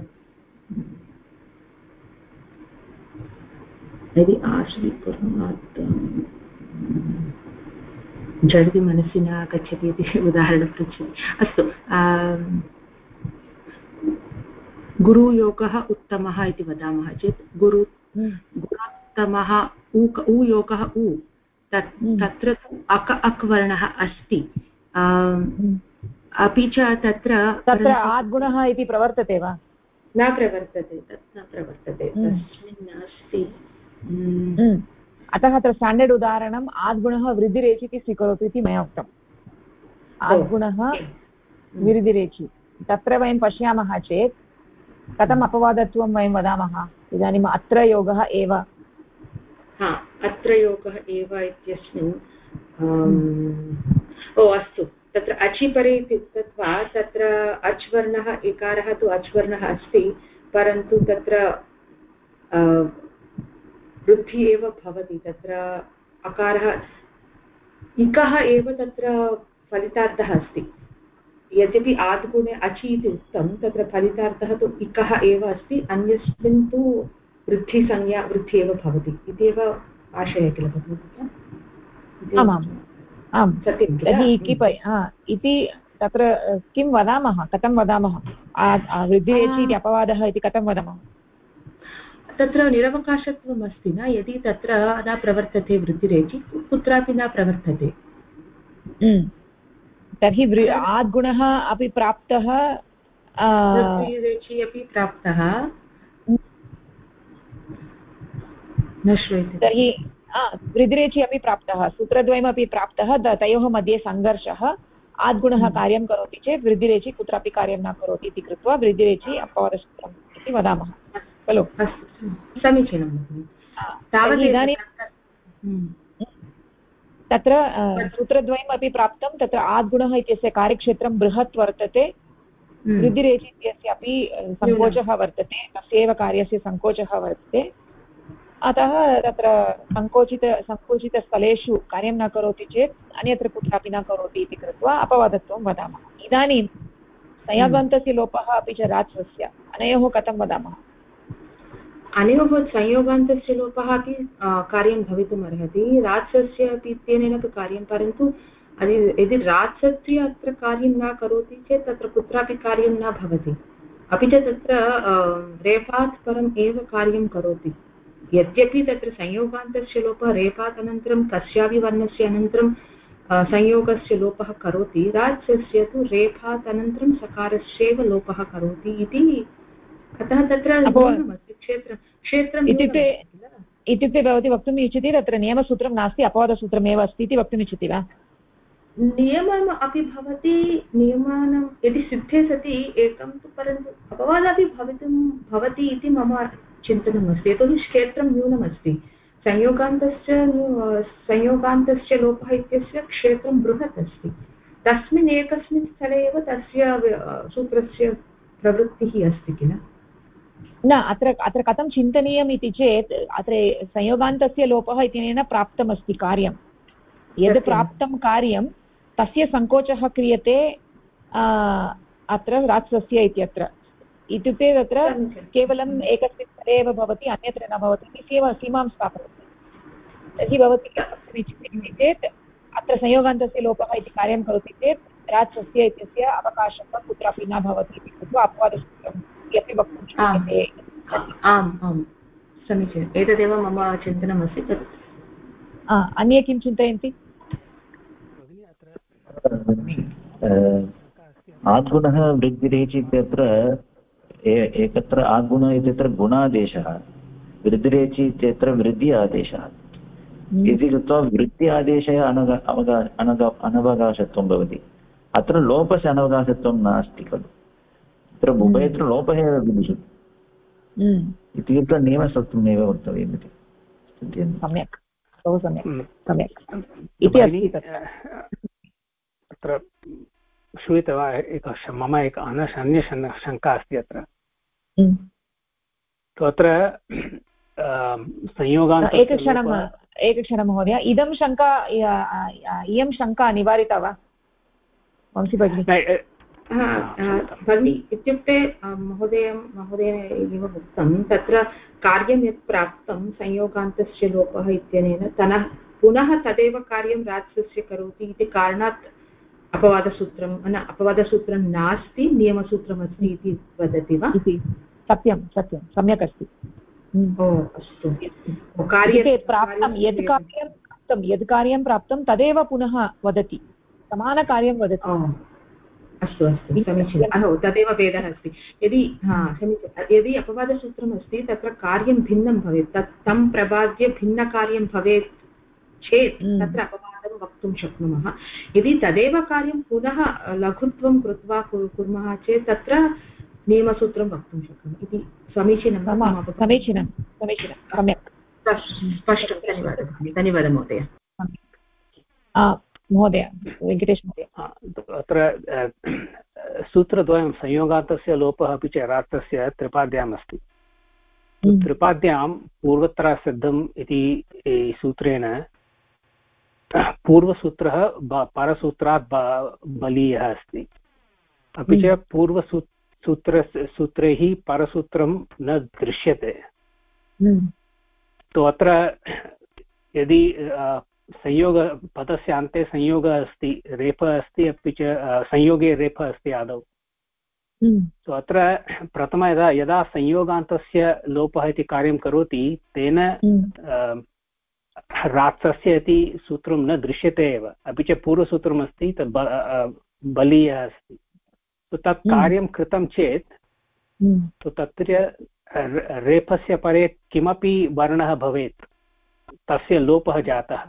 यदि आश्रीकुर्मः झटिति मनसि न आगच्छति इति उदाहरणं पृच्छति अस्तु गुरुयोगः उत्तमः इति वदामः चेत् गुरुत्तमः उयोगः उ तत्र अक अक्वर्णः अस्ति अपि च तत्र आद्गुणः इति प्रवर्तते वा न प्रवर्तते तत् न प्रवर्तते तस्मिन् नास्ति अतः अत्र स्टाण्डर्ड् उदाहरणम् आद्गुणः वृद्धिरेचि इति स्वीकरोतु इति मया उक्तम् आद्गुणः वृद्धिरेचि तत्र वयं पश्यामः चेत् कथम् अपवादत्वं वयं वदामः इदानीम् अत्र योगः एव अत्र योगः एव इत्यस्मिन् अस्तु तत्र अचिपरे इति उक्त्वा तत्र अच् वर्णः इकारः तु अच् वर्णः अस्ति परन्तु तत्र वृद्धिः एव भवति तत्र अकारः इकः एव तत्र फलितार्थः अस्ति यद्यपि आद्गुणे अचि इति उक्तं तत्र फलितार्थः तु इकः एव अस्ति अन्यस्मिन् तु वृद्धिसंज्ञा वृद्धिः एव भवति इत्येव आशयः किल आमाम् आम् सत्यं तर्हि इति तत्र किं वदामः कथं वदामः वृद्धिरेचि इति अपवादः इति कथं वदामः तत्र निरवकाशत्वम् अस्ति न यदि तत्र न प्रवर्तते वृद्धिरेचि कुत्रापि न प्रवर्तते तर्हि आद्गुणः अपि प्राप्तः वृद्धिरेचि अपि प्राप्तः न श्रूयते तर्हि वृद्धिरेचि अपि प्राप्तः सूत्रद्वयमपि प्राप्तः तयोः मध्ये सङ्घर्षः आद्गुणः कार्यं करोति चेत् वृद्धिरेचि कुत्रापि कार्यं न करोति इति कृत्वा वृद्धिरेचि अपवादसूत्रम् इति वदामः खलु समीचीनं इदानीं तत्र सूत्रद्वयमपि प्राप्तं तत्र आद्गुणः इत्यस्य कार्यक्षेत्रं बृहत् वर्तते वृद्धिरेचि इत्यस्यापि सङ्कोचः वर्तते तस्यैव कार्यस्य सङ्कोचः वर्तते अतः तत्र सङ्कुचितस्थलेषु कार्यं न करोति चेत् अन्यत्र कुत्रापि न करोति इति कृत्वा अपवादत्वं वदामः इदानीं संयोगान्तस्य लोपः अपि च रात्सस्य अनयोः कथं वदामः अनयोः संयोगान्तस्य लोपः अपि कार्यं भवितुम् अर्हति रात्सस्य अपि इत्यनेन तु कार्यं परन्तु यदि रात्सस्य अत्र कार्यं न करोति चेत् तत्र कुत्रापि कार्यं न भवति अपि च तत्र रेफात् परम् एव कार्यं करोति यद्यपि तत्र संयोगान्तस्य लोपः रेफात् अनन्तरं कस्यापि वर्णस्य अनन्तरं संयोगस्य लोपः करोति रात्सस्य तु रेफात् अनन्तरं सकारस्यैव लोपः करोति इति अतः तत्र क्षेत्रम् इत्युक्ते भवती वक्तुम् इच्छति तत्र नियमसूत्रं नास्ति अपवादसूत्रमेव अस्ति इति वक्तुम् इच्छति वा नियमम् अपि भवति नियमानं यदि सिद्धे सति एकं तु परन्तु अपवादः अपि भवति इति मम चिन्तनम् अस्ति यतोहि क्षेत्रं न्यूनमस्ति संयोगान्तस्य लोपः इत्यस्य क्षेत्रं बृहत् अस्ति तस्मिन् एकस्मिन् स्थले एव तस्य सूत्रस्य प्रवृत्तिः अस्ति किल न अत्र कथं चिन्तनीयम् इति चेत् अत्र संयोगान्तस्य लोपः इत्यनेन प्राप्तमस्ति कार्यं यद् प्राप्तं कार्यं तस्य सङ्कोचः क्रियते अत्र रात्सस्य इत्यत्र इत्युक्ते तत्र केवलम् एकस्मिन् स्थले एव भवति अन्यत्र न भवति इति सीमां स्थापयति तर्हि भवती किं वक्तुमिच्छति चेत् अत्र संयोगान्तस्य लोपः इति कार्यं करोति चेत् रात्सस्य इत्यस्य अवकाशः कुत्रापि न भवति इति कृत्वा अपवादसूत्रं अपि वक्तुं शक्यते। आम् आम् समीचीनम् एतदेव मम चिन्तनमस्ति तत् अन्ये किं चिन्तयन्ति? आद्गुणः वृद्धिरेचि इत्यत्र एकत्र आद्गुण इत्यत्र गुणादेशः, वृद्धिरेचि इत्यत्र वृद्धि आदेशः इति कृत्वा वृद्धि आदेशः अनवकाशत्वं भवति। अत्र लोपस्य अनवकाशत्वं नास्ति खलु, अत्र उभयत्र लोपः एव विदिशति इति कृत्वा नियमसत्वमेव वक्तव्यम् इति चिन्तयन्ति। सम्यक्, बहु सम्यक्, सम्यक् इति अस्ति। अत्र श्रूयते वा? मम अन्य शङ्का अस्ति अत्र। अत्र संयोगान्त एकक्षणं महोदय, इयं शङ्का निवारिता वा वंशी भगिनी? भगिनी इत्युक्ते महोदयेन एव उक्तं तत्र कार्यं यत् प्राप्तं संयोगान्तस्य लोपः इत्यनेन पुनः तदेव कार्यं रात्सस्य करोति इति कारणात् अपवादसूत्रं नास्ति, नियमसूत्रमस्ति इति वदति वा? सत्यं सत्यं, सम्यक् अस्ति। अस्तु, यद् कार्यं प्राप्तं तदेव पुनः वदति, समानकार्यं वदति। अस्तु अस्तु समीचीनम्। तदेव भेदः अस्ति। यदि अपवादसूत्रम् अस्ति तत्र कार्यं भिन्नं भवेत्, तं प्रबाद्य भिन्नकार्यं भवेत् चेत् तत्र अपवादं वक्तुं शक्नुमः। यदि तदेव कार्यं पुनः लघुत्वं कृत्वा कुर्मः चेत् तत्र नियमसूत्रं वक्तुं शक्नुमः इति। समीचीनं, समीचीनं, समीचीनं, सम्यक्, स्पष्टं। धन्यवादः महोदय। महोदय वेङ्कटेश महोदय, अत्र सूत्रद्वयं संयोगान्तस्य लोपः अपि च रात्सस्य त्रिपाद्याम् अस्ति। त्रिपाद्यां पूर्वत्रासिद्धम् इति सूत्रेण पूर्वसूत्रः परसूत्रात् बलीयः अस्ति, अपि च सूत्रे हि परसूत्रं न दृश्यते। तो अत्र यदि संयोगपदस्य अन्ते संयोगः अस्ति, रेफः अस्ति, अपि च संयोगे रेफः अस्ति आदौ, तो अत्र प्रथमं यदा संयोगान्तस्य लोपः इति कार्यं करोति तेन रात्सस्य इति सूत्रं न दृश्यते एव, अपि च पूर्वसूत्रमस्ति तद् बलीयः अस्ति। तो तत् कार्यं कृतं चेत् तो तत्र रेफस्य परे किमपि वर्णः भवेत्, तस्य लोपः जातः।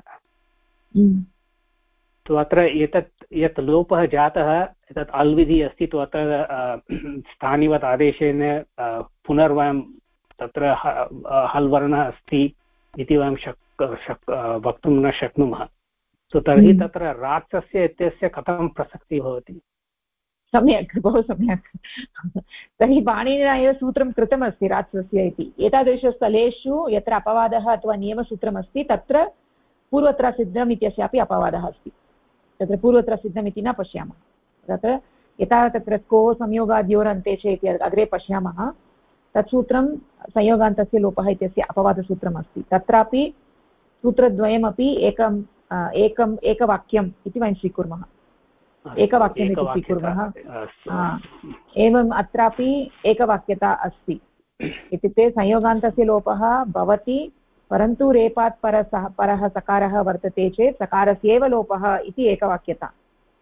तो अत्र यत् लोपः जातः एतत् अल्विधि अस्ति। तो अत्र स्थानिवत् आदेशेन पुनर्वयं तत्र हल् वर्णः अस्ति इति वयं वक्तुं न शक्नुमः। तो तर्हि तत्र रात्सस्य इत्यस्य कथं प्रसक्तिः भवति? सम्यक्, बहु सम्यक्। तर्हि पाणिनिना एव सूत्रं कृतमस्ति रात्सस्य इति। एतादृशस्थलेषु यत्र अपवादः अथवा नियमसूत्रमस्ति तत्र पूर्वत्र सिद्धम् इत्यस्यापि अपवादः अस्ति। तत्र पूर्वत्र सिद्धम् इति न पश्यामः। तत्र यथा तत्र को संयोगाद्योरन्ते च इति अग्रे पश्यामः, तत् सूत्रं संयोगान्तस्य लोपः इत्यस्य अपवादसूत्रम् अस्ति। तत्रापि सूत्रद्वयमपि एकवाक्यम् इति वयं स्वीकुर्मः, एकवाक्यम् इति स्वीकुर्मः। एवम् अत्रापि एकवाक्यता अस्ति, इत्युक्ते संयोगान्तस्य लोपः भवति परन्तु रेपात् परः सकारः वर्तते चेत् सकारस्यैव लोपः इति एकवाक्यता।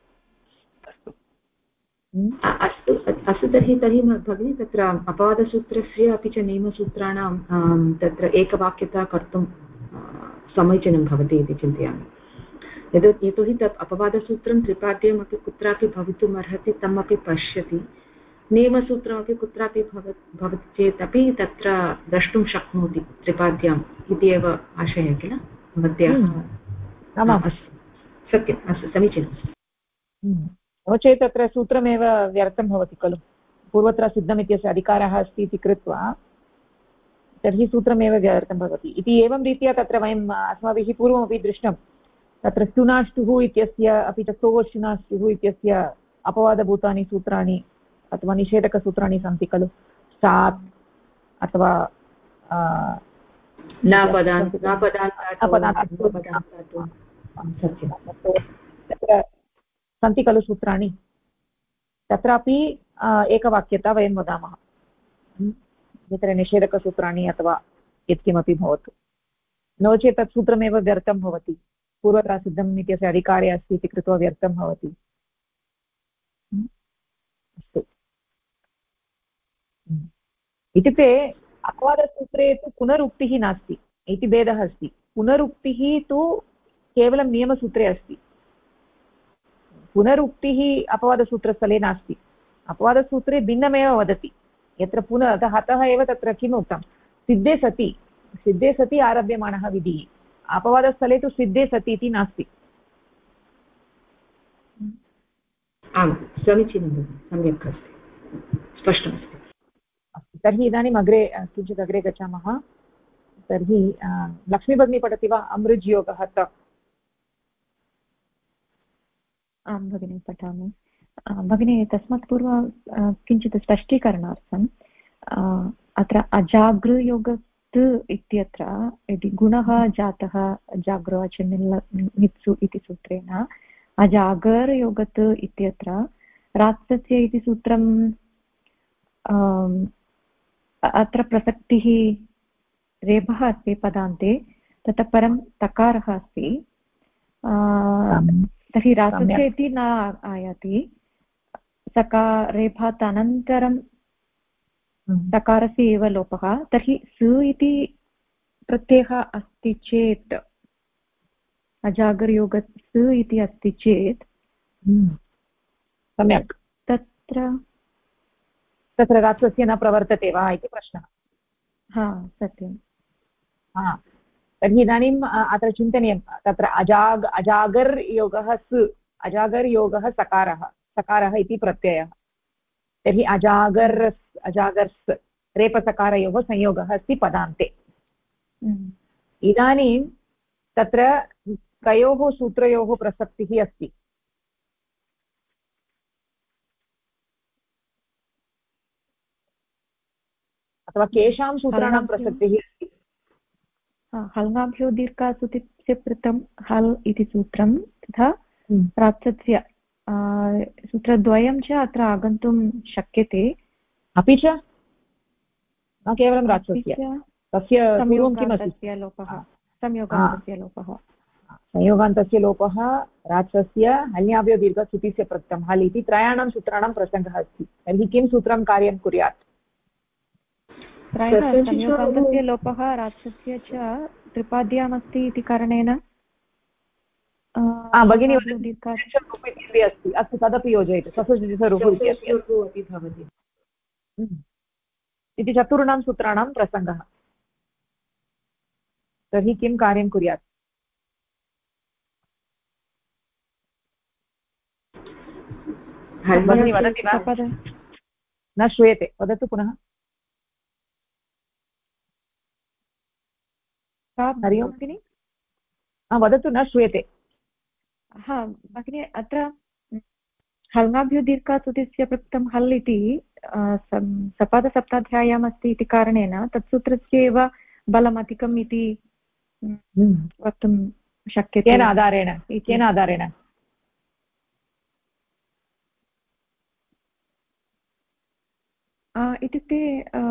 अस्तु तर्हि भगिनी तत्र अपवादसूत्रस्य अपि च नियमसूत्राणां तत्र एकवाक्यता कर्तुं समीचीनं भवति इति चिन्तयामि। यतोहि तत् अपवादसूत्रं त्रिपाद्यमपि कुत्रापि भवितुम् अर्हति, तमपि पश्यति। नियमसूत्रमपि कुत्रापि भवति चेत् अपि तत्र द्रष्टुं शक्नोति त्रिपाद्याम् इति एव आशयः किल भवत्याः? सत्यम्, अस्तु समीचीनम्। नो चेत् तत्र सूत्रमेव व्यर्थं भवति खलु। पूर्वत्र सिद्धम् इत्यस्य अधिकारः अस्ति इति कृत्वा तर्हि सूत्रमेव व्यर्थं भवति इति। एवं रीत्या तत्र वयम् अस्माभिः पूर्वमपि दृष्टं, तत्र स्तुनाष्टुः इत्यस्य अपि च स्तोश्चुनाष्टुः इत्यस्य अपवादभूतानि सूत्राणि अथवा निषेधकसूत्राणि सन्ति खलु। सात् अथवा तत्र सन्ति खलु सूत्राणि। तत्रापि एकवाक्यता वयं वदामः। तत्र निषेधकसूत्राणि अथवा यत्किमपि भवतु, नो चेत् तत् सूत्रमेव व्यर्थं भवति, पूर्वत्र सिद्धम् इत्यस्य अधिकारे अस्ति इति कृत्वा व्यर्थं भवति। अस्तु, इत्युक्ते अपवादसूत्रे तु पुनरुक्तिः नास्ति इति भेदः अस्ति। पुनरुक्तिः तु केवलं नियमसूत्रे अस्ति, पुनरुक्तिः अपवादसूत्रस्थले नास्ति। अपवादसूत्रे भिन्नमेव वदति, यत्र पुनः अतः एव तत्र किम् उक्तं, सिद्धे सति आरभ्यमाणः विधिः, अपवादस्थले तु सिद्धे सति इति नास्ति। आम्, समीचीनं, सम्यक् अस्ति, स्पष्टमस्ति। अस्तु, तर्हि इदानीम् अग्रे किञ्चित् अग्रे गच्छामः। तर्हि लक्ष्मीभगिनी पठति वा अमृज्योगः त? आं भगिनी पठामि। भगिनी तस्मात् पूर्वं किञ्चित् स्पष्टीकरणार्थम् अत्र अजागृयोगत् इत्यत्र यदि गुणः जातः जाग्रवचनित्सु इति सूत्रेण, अजागरयोगत् इत्यत्र रात्सस्य इति सूत्रं अत्र प्रसक्तिः रेफः अस्ति पदान्ते, ततः परं तकारः अस्ति, तर्हि रात्सस्य इति न आयाति, सकारेफात् अनन्तरं तकारस्य एव लोपः। तर्हि सु इति प्रत्ययः अस्ति चेत्, अजागरयोगत् सु इति अस्ति चेत् सम्यक्, तत्र रात्सस्य न प्रवर्तते वा इति प्रश्नः। हा, सत्यं। हा, तर्हि इदानीम् अत्र चिन्तनीयं, तत्र अजागर् योगः स्, अजागर् योगः सकारः इति प्रत्ययः, तर्हि अजागर्स् रेपसकारयोः संयोगः अस्ति पदान्ते। इदानीं तत्र कयोः सूत्रयोः प्रसक्तिः अस्ति? अथवा केषां सूत्राणां प्रसक्तिः अस्ति? हल्नाभ्यो दीर्घासुतिस्य पृथं हल् इति सूत्रं, तथा प्राप्तस्य सूत्रद्वयं च अत्र आगन्तुं शक्यते। अपि च न केवलं रात्सस्य, तस्य पूर्वं किमस्ति? लोपः, संयोगान्तस्य लोपः। संयोगान्तस्य लोपः, रात्सस्य, हल्याभ्यो दीर्घसुतिस्य पृथं हल् इति त्रयाणां सूत्राणां प्रसङ्गः अस्ति। तर्हि किं सूत्रं कार्यं कुर्यात्? प्रायः संयोगान्तस्य लोपः रात्सस्य च त्रिपाद्यामस्ति इति कारणेन भगिनी अस्ति। अस्तु, तदपि योजयतु, इति चतुर्णां सूत्राणां प्रसङ्गः। तर्हि किं कार्यं कुर्यात्? भगिनी वदति वा? न श्रूयते, वदतु पुनः। हरि ओम् भगिनि, वदतु, न श्रूयते। हा भगिनि, अत्र हल्नाभ्यो दीर्घासुतिस्य पृक्तं हल् इति सपादसप्ताध्याय्याम् अस्ति इति कारणेन तत्सूत्रस्य एव बलम् अधिकम् इति वक्तुं शक्यते। केन आधारेण? इत्युक्ते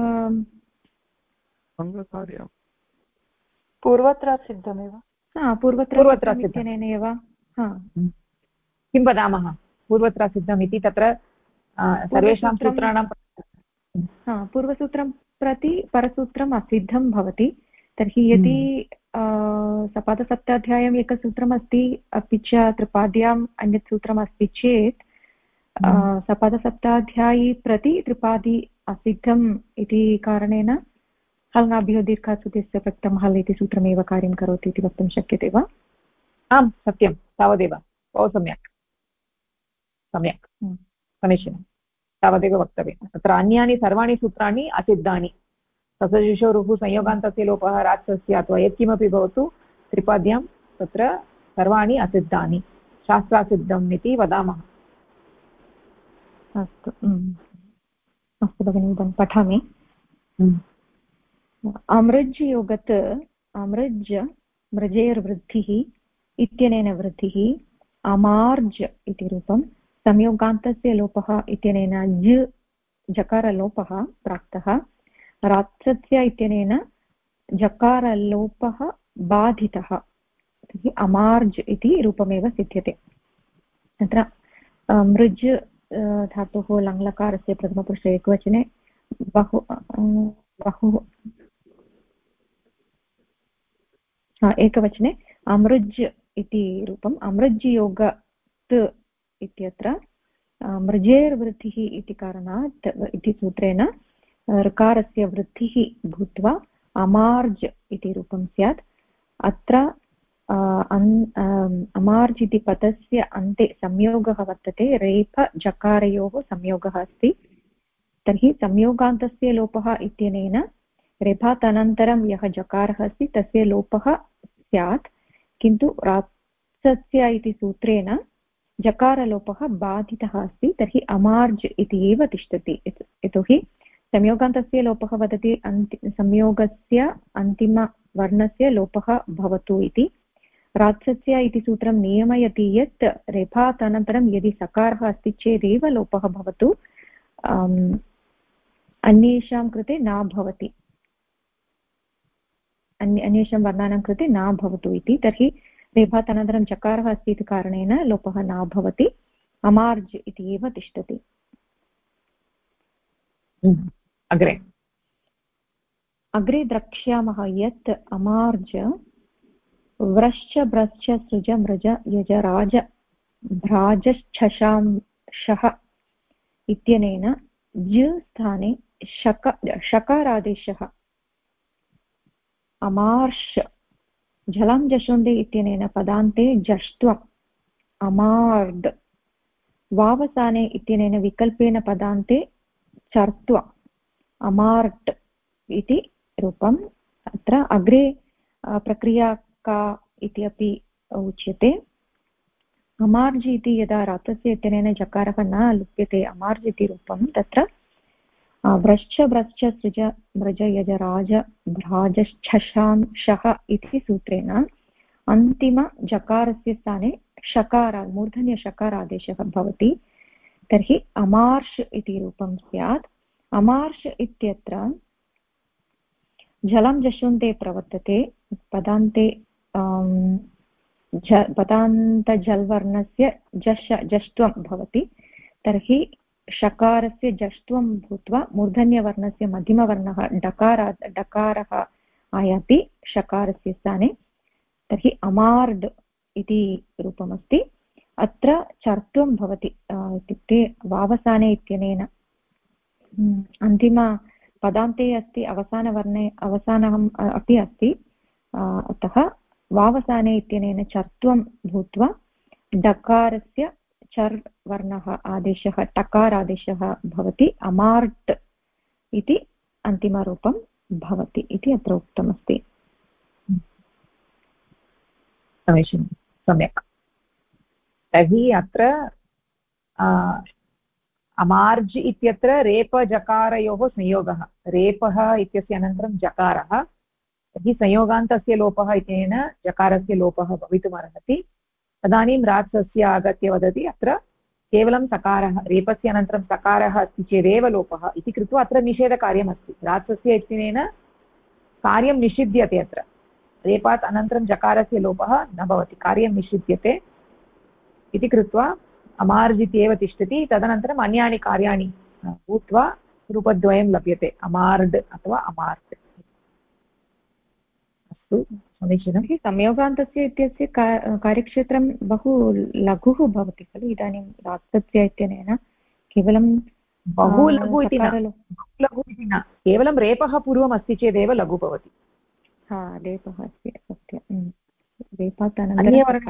पूर्वत्र सिद्धमेव। पूर्वत्र सिद्धमेन एव। किं वदामः पूर्वत्र सिद्धम् इति? तत्र सर्वेषां सूत्राणां पूर्वसूत्रं प्रति परसूत्रम् असिद्धं भवति। तर्हि यदि सपादसप्ताध्याय्याम् एकसूत्रम् अस्ति, अपि च त्रिपाद्याम् अन्यत् सूत्रम् अस्ति चेत् सपादसप्ताध्यायी प्रति त्रिपादी असिद्धम् इति कारणेन हल्नाभ्यो दीर्घासुतिस्य पृक्तं हल् इति सूत्रमेव कार्यं करोति इति वक्तुं शक्यते वा? आम्, सत्यं, तावदेव। बहु सम्यक्, समीचीनं, तावदेव वक्तव्यं। तत्र अन्यानि सर्वाणि सूत्राणि असिद्धानि, ससशिशोरुः संयोगान्तस्य लोपः रात्सस्य अथवा यत्किमपि भवतु, त्रिपाद्यां तत्र सर्वाणि असिद्धानि, शास्त्रासिद्धम् इति वदामः। अस्तु अस्तु भगिनि, इदं पठामि। अमृज् योगत् अमृज् मृजेर्वृद्धिः इत्यनेन वृद्धिः, अमार्ज इति रूपं, संयोगान्तस्य लोपः इत्यनेन ज् जकारलोपः प्राप्तः, रात्सस्य इत्यनेन जकारलोपः बाधितः, तर्हि अमार्ज् इति रूपमेव सिद्ध्यते। तत्र मृज् धातुः लङ्लकारस्य प्रथमपुरुषे एकवचने बहु एकवचने अमृज् इति रूपम्। अमृज्योगत् इत्यत्र मृजेर्वृद्धिः इति कारणात् इति सूत्रेण ऋकारस्य वृद्धिः भूत्वा अमार्ज् इति रूपं स्यात्। अत्र अमार्ज् इति पदस्य अन्ते संयोगः वर्तते, रेफ जकारयोः संयोगः अस्ति। तर्हि संयोगान्तस्य लोपः इत्यनेन रेफात् अनन्तरं यः जकारः अस्ति तस्य लोपः स्यात्, किन्तु रात्सस्य इति सूत्रेण जकारलोपः बाधितः अस्ति। तर्हि अमार्ज् इति एव तिष्ठति, यतोहि संयोगान्तस्य लोपः वदति संयोगस्य अन्तिमवर्णस्य लोपः भवतु इति। रात्सस्य इति सूत्रं नियमयति यत् रेफात् अनन्तरं यदि सकारः अस्ति चेदेव लोपः भवतु, अन्येषां कृते न भवति, अन्येषां वर्णानां कृते न भवतु इति। तर्हि रेफात् अनन्तरं चकारः अस्ति इति कारणेन लोपः न भवति, अमार्ज् इति एव तिष्ठति। अग्रे द्रक्ष्यामः यत् अमार्ज व्रश्च ब्रश्च सृज मृज यज राज भ्राजश्छशांशः इत्यनेन ज् स्थाने शकारादेशः अमार्ष झलं जशुण्डे इत्यनेन पदान्ते जष्ट्वम् अमार्द् वावसाने इत्यनेन विकल्पेन पदान्ते चर्त्वा अमार्ट् इति रूपम्। अत्र अग्रे प्रक्रिया का इति अपि उच्यते। अमार्ज् इति यदा रातस्य इत्यनेन जकारः न लुप्यते अमार्ज् इति रूपं, तत्र व्रश्च ब्रश्च सृज मृज यज राज भ्राजश्छशांशः इति सूत्रेण अन्तिमजकारस्य स्थाने मूर्धन्यशकारादेशः भवति। तर्हि अमार्ष इति रूपं स्यात्। अमार्ष इत्यत्र झलं जशुन्ते प्रवर्तते, पदान्ते पदान्तजल्वर्णस्य जष्ट्वं भवति। तर्हि शकारस्य जष्ट्वं भूत्वा मूर्धन्यवर्णस्य मध्यमवर्णः डकारः आयाति शकारस्य स्थाने। तर्हि अमार्ड् इति रूपमस्ति। अत्र चर्त्वं भवति, इत्युक्ते वावसाने इत्यनेन अन्तिमपदान्ते अस्ति, अवसानम् अपि अस्ति, अतः वावसाने इत्यनेन चर्त्वं भूत्वा डकारस्य चर् वर्णः आदेशः टकारादेशः भवति, अमार्ट् इति अन्तिमरूपं भवति इति अत्र उक्तमस्ति। समीचीनं, सम्यक्। तर्हि अत्र अमार्ज् इत्यत्र रेपजकारयोः संयोगः, रेपः इत्यस्य अनन्तरं जकारः, तर्हि संयोगान्तस्य लोपः इत्यनेन जकारस्य लोपः भवितुमर्हति। तदानीं रात्सस्य आगत्य वदति अत्र केवलं सकारः, रेपस्य अनन्तरं सकारः अस्ति चेदेव लोपः इति कृत्वा अत्र निषेधकार्यमस्ति। रात्सस्य इत्यनेन कार्यं निषिध्यते, अत्र रेपात् अनन्तरं जकारस्य लोपः न भवति, कार्यं निषिध्यते इति कृत्वा अमार्ज् इति एव तिष्ठति। तदनन्तरम् अन्यानि कार्याणि भूत्वा रूपद्वयं लभ्यते, अमार्ड् अथवा अमार्ट्। अस्तु, समीचीनं। संयोगान्तस्य इत्यस्य कार्यक्षेत्रं बहु लघुः भवति खलु इदानीं रात्सस्य इत्यनेन केवलं बहु लघु इति न, केवलं रेपः पूर्वमस्ति चेदेव लघु भवति। हा, रेपः अस्ति, सत्यं। रेपात् अन्यवर्णः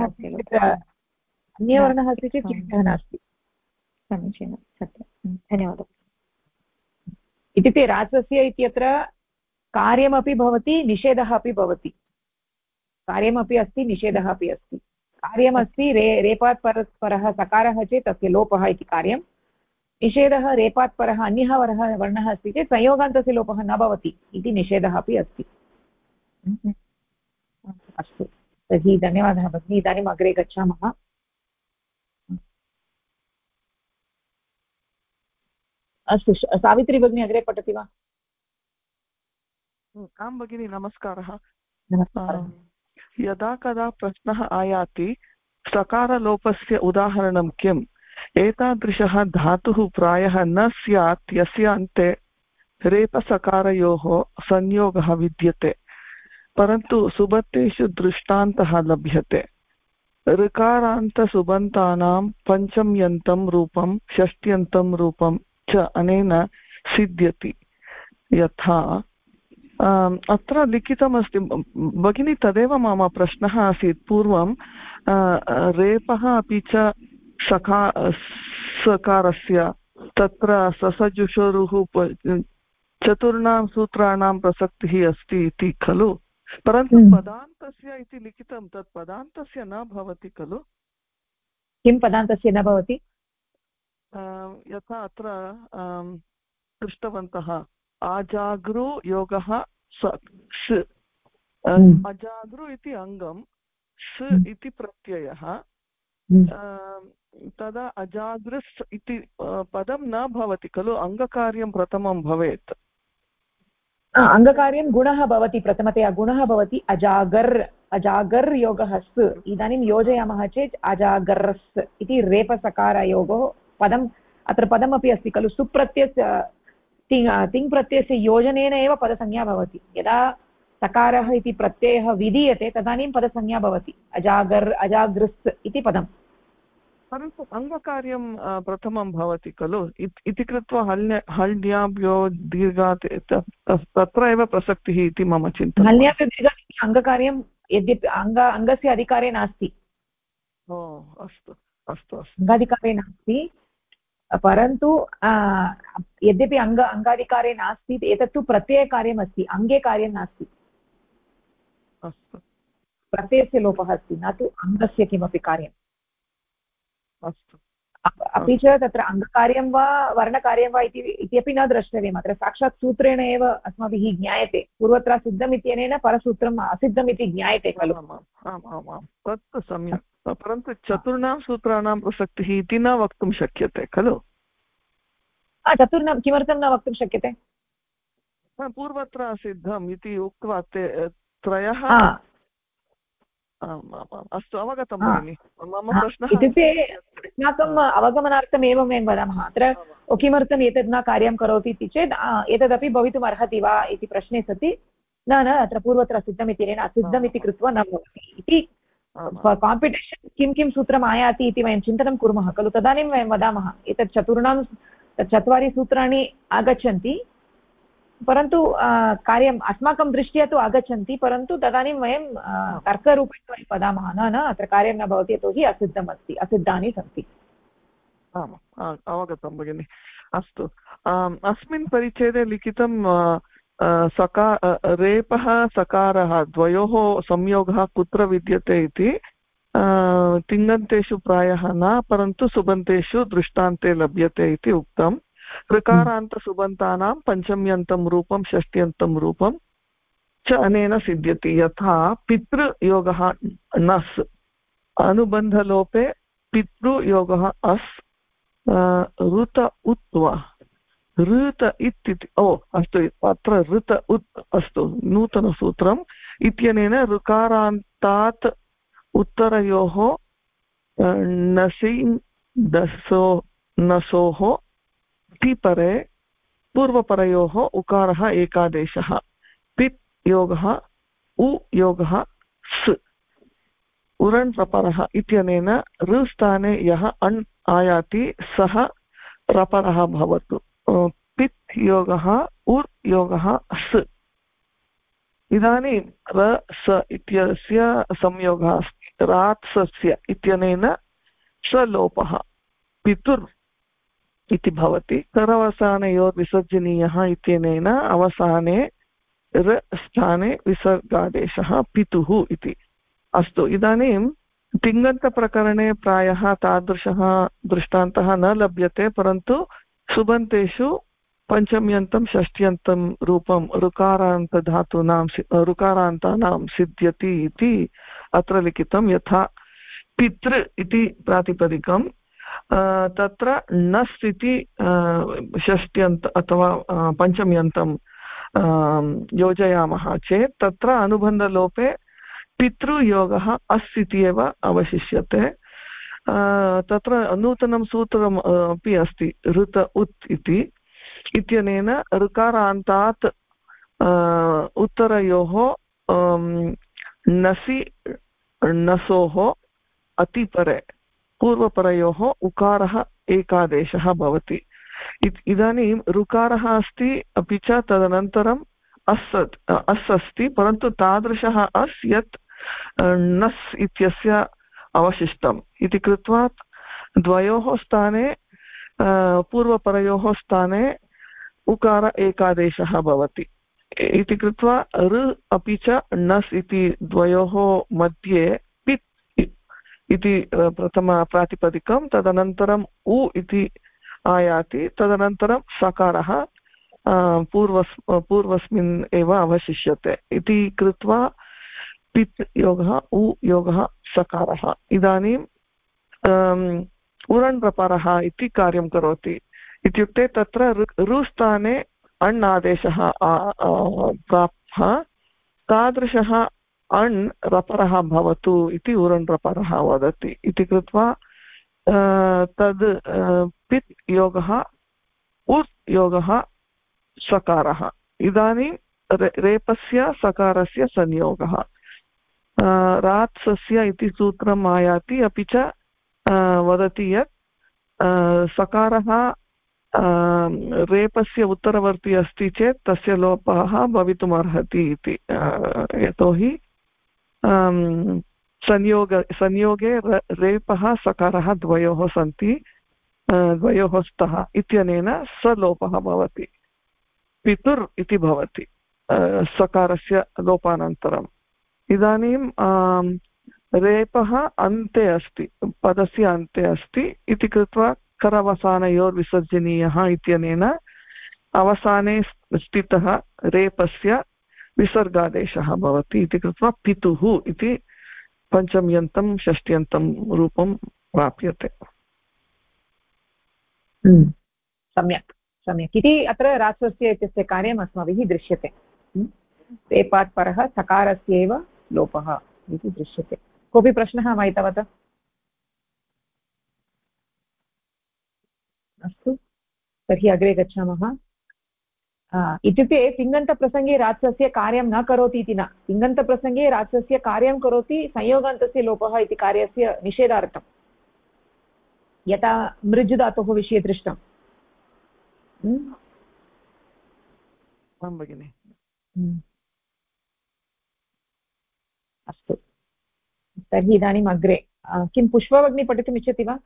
अस्ति चेत् क्लेशः नास्ति। समीचीनं, सत्यं, धन्यवादः। इत्युक्ते रात्सस्य इत्यत्र कार्यमपि भवति, निषेधः अपि भवति। कार्यमपि अस्ति, निषेधः अपि अस्ति। कार्यमस्ति रेपात् परः सकारः चेत् तस्य लोपः इति कार्यं। निषेधः रेपात् परः अन्यः वर्णः अस्ति चेत् संयोगान्तस्य लोपः न भवति इति निषेधः अपि अस्ति। अस्तु, तर्हि धन्यवादः भगिनी। इदानीम् अग्रे गच्छामः। अस्तु, सावित्री भगिनी अग्रे पठति वा? आं भगिनी नमस्कारः। यदा कदा प्रश्नः आयाति सकारलोपस्य उदाहरणं किम्? एतादृशः धातुः प्रायः न स्यात् यस्य अन्ते रेपसकारयोः संयोगः विद्यते, परन्तु सुबन्तेषु दृष्टान्तः लभ्यते। ऋकारान्तसुबन्तानां पञ्चम्यन्तं रूपं षष्ट्यन्तं रूपं च अनेन सिद्ध्यति। यथा अत्र लिखितमस्ति भगिनी, तदेव मम प्रश्नः आसीत् पूर्वं। रेपः अपि च सकारस्य तत्र ससजुषोरुः चतुर्णां सूत्राणां प्रसक्तिः अस्ति इति खलु, परन्तु पदान्तस्य इति लिखितं, तत् पदान्तस्य न भवति खलु? किं पदान्तस्य न भवति? यथा अत्र दृष्टवन्तः अजागृ योगः अजागृ इति अङ्गं, स् इति प्रत्ययः, तदा अजागृस् इति पदं न भवति खलु, अङ्गकार्यं प्रथमं भवेत्। अङ्गकार्यं गुणः भवति, प्रथमतया गुणः भवति अजागर् योगः स्। इदानीं योजयामः चेत् अजागर्स् इति रेपसकारयोगः पदम्, अत्र पदमपि अस्ति खलु, सुप्रत्ययस्य तिङ् प्रत्ययस्य योजनेन एव पदसंज्ञा भवति। यदा सकारः इति प्रत्ययः विधीयते तदानीं पदसंज्ञा भवति, अजागृस् इति पदम्। परन्तु अङ्गकार्यं प्रथमं भवति खलु इति कृत्वा हल्ड्याभ्यो दीर्घात् तत्र एव प्रसक्तिः इति मम चिन्तनं। हल्याभ्यो दीर्घात् अङ्गकार्यं यद्यपि अङ्गस्य अधिकारे नास्ति। अस्तु अस्तु अस्तु, अङ्गाधिकारे नास्ति, परन्तु यद्यपि अङ्गाधिकारे नास्ति, एतत्तु प्रत्ययकार्यमस्ति, अङ्गे कार्यं नास्ति। अस्तु, प्रत्ययस्य लोपः अस्ति, न तु अङ्गस्य किमपि कार्यम्। अस्तु, अपि च तत्र अङ्गकार्यं वा वर्णकार्यं वा इत्यपि न द्रष्टव्यम्। अत्र साक्षात् सूत्रेण एव अस्माभिः ज्ञायते, पूर्वत्र सिद्धम् इत्यनेन परसूत्रम् असिद्धम् इति ज्ञायते खलु। तत्तु सम्यक्, परन्तु चतुर्णां सूत्राणां प्रसक्तिः इति न वक्तुं शक्यते खलु। चतुर्णां किमर्थं न वक्तुं शक्यते? पूर्वत्र सिद्धम् इति उक्त्वा त्रयः। अस्तु, अवगतं भगिनि। मम प्रश्नः इत्युक्ते अस्माकम् अवगमनार्थम् एवं वयं वदामः। अत्र किमर्थम् एतद् न कार्यं करोति इति चेत् एतदपि भवितुम् अर्हति वा इति प्रश्ने सति न अत्र पूर्वत्र सिद्धम् इति असिद्धम् इति कृत्वा न भवति इति। काम्पिटेशन् किं किं सूत्रम् आयाति इति वयं चिन्तनं कुर्मः खलु, तदानीं वयं वदामः एतत् चत्वारि सूत्राणि आगच्छन्ति, परन्तु कार्यम् अस्माकं दृष्ट्या तु आगच्छन्ति, परन्तु तदानीं वयं तर्करूपेण वयं वदामः न अत्र कार्यं न भवति, यतोहि असिद्धम् अस्ति, असिद्धानि सन्ति। आम्, अवगतं भगिनि। अस्तु, अस्मिन् परिच्छेदे लिखितं रेपः सकारः द्वयोः संयोगः कुत्र विद्यते इति तिङन्तेषु प्रायः न, परन्तु सुबन्तेषु दृष्टान्ते लभ्यते इति उक्तम्। ऋकारान्तसुबन्तानां पञ्चम्यन्तं रूपं षष्ट्यन्तं रूपं च अनेन सिद्ध्यति। यथा पितृयोगः नस्, अनुबन्धलोपे पितृयोगः अस्, ऋत उत् ऋत इति अस्तु, अत्र ऋत उत् अस्तु नूतनसूत्रम् इत्यनेन ऋकारान्तात् उत्तरयोः नसि नसोः तिपरे पूर्वपरयोः उकारः एकादेशः। पित् योगः उ योगः स्, उरण् रपरः इत्यनेन ऋस्थाने यः अण् आयाति सः रपरः भवतु। पित् योगः उर् योगः स्। इदानीं र स इत्यस्य संयोगः अस्ति, रात्सस्य इत्यनेन सलोपः पितुर् इति भवति। करवसानयोर्विसर्जनीयः इत्यनेन अवसाने र स्थाने विसर्गादेशः पितुः इति। अस्तु, इदानीं तिङन्तप्रकरणे प्रायः तादृशः दृष्टान्तः न लभ्यते, परन्तु सुबन्तेषु पञ्चम्यन्तं षष्ट्यन्तं रूपं ऋकारान्तानां सिद्ध्यति इति अत्र लिखितं। यथा पितृ इति प्रातिपदिकं, तत्र नस् इति षष्ट्यन्त अथवा पञ्चम्यन्तं योजयामः चेत् तत्र अनुबन्धलोपे पितृयोगः अस् इति एव अवशिष्यते। तत्र नूतनं सूत्रम् अपि अस्ति ऋत उत् इति इत्यनेन ऋकारान्तात् उत्तरयोः नसि नसोः अतिपरे पूर्वपरयोः उकारः एकादेशः भवति। इदानीं ऋकारः अस्ति अपि च तदनन्तरम् अस् अस्ति, परन्तु तादृशः अस् यत् नस् इत्यस्य अवशिष्टम् इति कृत्वा द्वयोः स्थाने पूर्वपरयोः स्थाने उकार एकादेशः भवति इति कृत्वा ऋ अपि च नस् इति द्वयोः मध्ये पित् इति प्रथमप्रातिपदिकं, तदनन्तरम् उ इति आयाति, तदनन्तरं सकारः पूर्वस्मिन् एव अवशिष्यते इति कृत्वा पित् योगः उ योगः सकारः। इदानीं उरण्प्रपरः इति कार्यं करोति, इत्युक्ते तत्र ऋस्थाने अण् आदेशः प्राप्तः, तादृशः अण् रपरः भवतु इति उरण्प्रपरः वदति। इति कृत्वा तद् पित् योगः उत् योगः सकारः। इदानीं रेपस्य सकारस्य संयोगः रात्सस्य इति सूत्रम् आयाति, अपि च वदति यत् सकारः रेपस्य उत्तरवर्ती अस्ति चेत् तस्य लोपः भवितुमर्हति इति, यतोहि संयोगे रेपः सकारः द्वयोः सन्ति, द्वयोः स्तः इत्यनेन सलोपः भवति, पितुर् इति भवति सकारस्य लोपानन्तरम्। इदानीं रेपः अन्ते अस्ति, पदस्य अन्ते अस्ति इति कृत्वा करवसानयोर्विसर्जनीयः इत्यनेन अवसाने स्थितः रेपस्य विसर्गादेशः भवति इति कृत्वा पितुः इति पञ्चम्यन्तं षष्ट्यन्तं रूपं प्राप्यते। सम्यक् सम्यक् इति अत्र रात्सस्य इत्यस्य कार्यम् अस्माभिः दृश्यते। रेपात् परः सकारस्य एव लोपः इति दृश्यते। कोऽपि प्रश्नः वा एतावत्? अस्तु, तर्हि अग्रे गच्छामः। इत्युक्ते तिङन्तप्रसङ्गे रात्सस्य कार्यं न करोति इति न, तिङन्तप्रसङ्गे रात्सस्य कार्यं करोति संयोगान्तस्य लोपः इति कार्यस्य निषेधार्थं। यथा मृज् धातोः विषये दृष्टम्। भगिनि। अस्तु, तर्हि इदानीम् अग्रे किं पुष्पभगिनी पठितुम् इच्छति वा?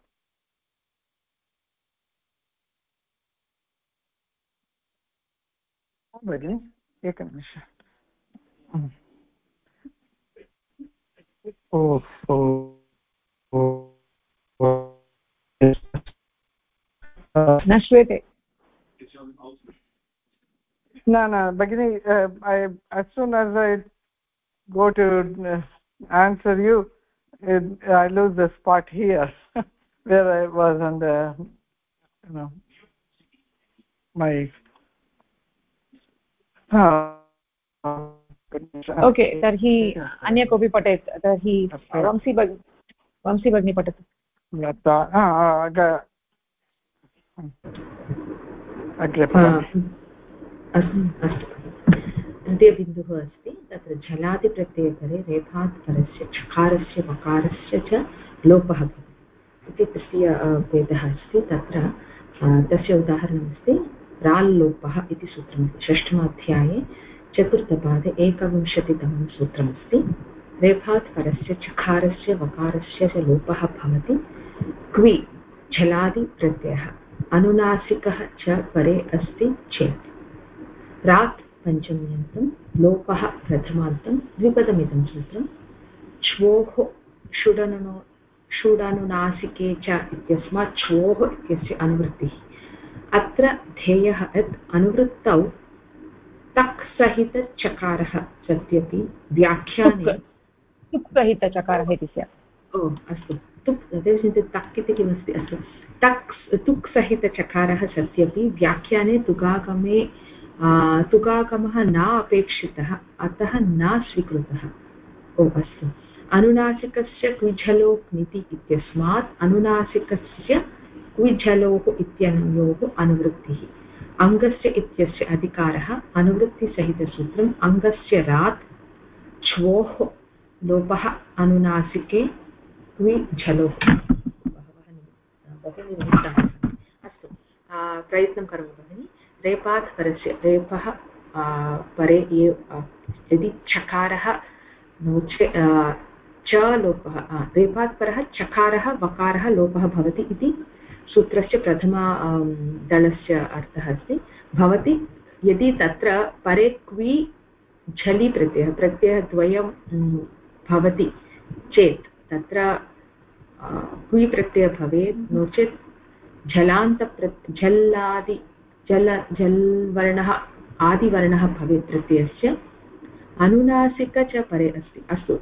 भगिनि एकनिमिषम्। न श्रूयते। No, beginning, as soon as I go to answer you, I lose the spot here where I was on the, my. Okay, तर्हि अन्य कोऽपि पठेत्। तर्हि वंशी भगिनी पठतु। अन्त्यबिन्दुः अस्ति तत्र झलादिप्रत्ययपरे रेफात् परस्य छकारस्य वकारस्य च लोपः भवति इति तृतीयभेदः अस्ति। तत्र तस्य उदाहरणमस्ति राल्लोपः इति सूत्रमस्ति। षष्ठमाध्याये चतुर्थपादे 21तमं सूत्रमस्ति। रेफात् परस्य छकारस्य वकारस्य च लोपः भवति क्वि झलादिप्रत्ययः अनुनासिकः च परे अस्ति चेत्। रात् पञ्चम्यन्तं लोपः प्रथमान्तं द्विपदमिदं सूत्रं। च्वोः षुडनुनासिके च इत्यस्मात् च्वोः इत्यस्य अनुवृत्तिः। अत्र ध्येयः यत् अनुवृत्तौ तक् सहितचकारः सत्यपि व्याख्याने तुक् सहितचकारः इति स्यात्। अस्तु, तुक् तक् इति किमस्ति? अस्तु, तुक् सहितचकारः सत्यपि व्याख्याने तुगागमे तुगागमः न अपेक्षितः अतः न स्वीकृतः। ओ अस्तु। अनुनासिकस्य क्विझलोः नीति इत्यस्मात् अनुनासिकस्य क्विझलोः इत्यनयोः अनुवृत्तिः। अङ्गस्य इत्यस्य अधिकारः अनुवृत्तिसहितसूत्रम् अङ्गस्य रात् छ्वोः लोपः अनुनासिके क्विझलोः। बहु निमित्ताः सन्ति। अस्तु, प्रयत्नं करोमि भगिनि। रेपात् परस्य रेपः परे यदि चकारः नो चेत् च लोपः, रेपात् परः चकारः वकारः लोपः भवति इति सूत्रस्य प्रथम दलस्य अर्थः अस्ति। भवति यदि तत्र परे क्वि झलि प्रत्ययद्वयं भवति चेत् तत्र क्वि प्रत्ययः भवेत्, नो चेत् झल्वर्णः आदिवर्णः भवेत् प्रत्ययस्य। अनुनासिक च परे अस्ति। अस्तु,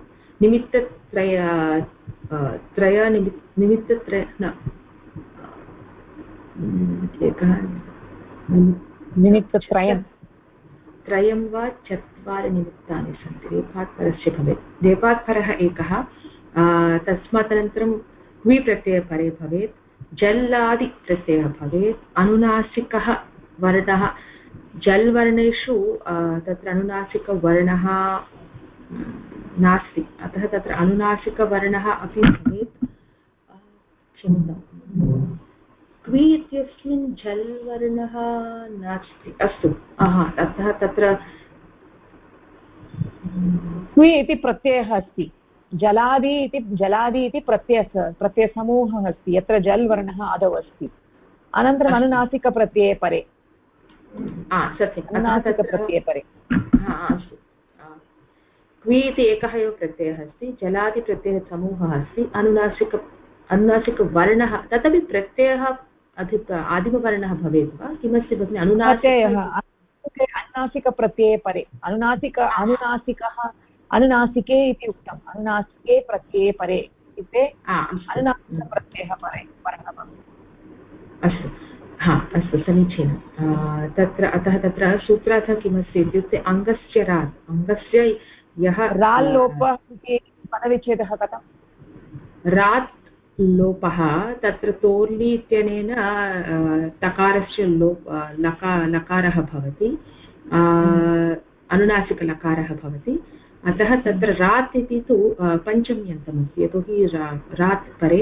त्रयं वा चत्वारि निमित्तानि सन्ति। रेपात् परस्य भवेत्। रेपात् परः एकः, तस्मात् अनन्तरं क्वि प्रत्ययः परे भवेत्, जल्लादि प्रत्ययः भवेत्। अनुनासिकः वर्णः जल् वर्णेषु तत्र अनुनासिकवर्णः नास्ति, अतः तत्र अनुनासिकवर्णः अपि भवेत्। क्षम्यतां, क्वि इत्यस्मिन् झल् वर्णः नास्ति। अस्तु, अतः तत्र क्वि इति प्रत्ययः अस्ति। जलादि इति प्रत्ययसमूहः अस्ति यत्र जल् वर्णः आदौ अस्ति। अनन्तरम् अनुनासिकप्रत्यये परे। सत्यम्, अनुनासिकप्रत्यये परे। अस्तु, क्वि इति एकः एव प्रत्ययः अस्ति, जलादिप्रत्ययः समूहः अस्ति। अनुनासिकवर्णः तदपि प्रत्ययः आदिमवर्णः भवेत् वा किमस्ति भगिनि? अनुनासिकप्रत्यये परे। अनुनासिकः अनुनासिके इति उक्तम्। अनुनासिके प्रत्यये परे इत्युक्ते अनुनासिकप्रत्ययः परे वर्णः भवति। अस्तु, अस्तु, समीचीनं। तत्र अतः तत्र सूत्रार्थः किमस्ति इत्युक्ते अङ्गस्य रात्, अङ्गस्य यः राल् लोपः इति पदविच्छेदः कथं? रात् लोपः तत्र तोर्लि इत्यनेन तकारस्य लकारः भवति, अनुनासिकलकारः भवति। अतः तत्र रात् इति तु पञ्चम्यन्तमस्ति, यतोहि रात् परे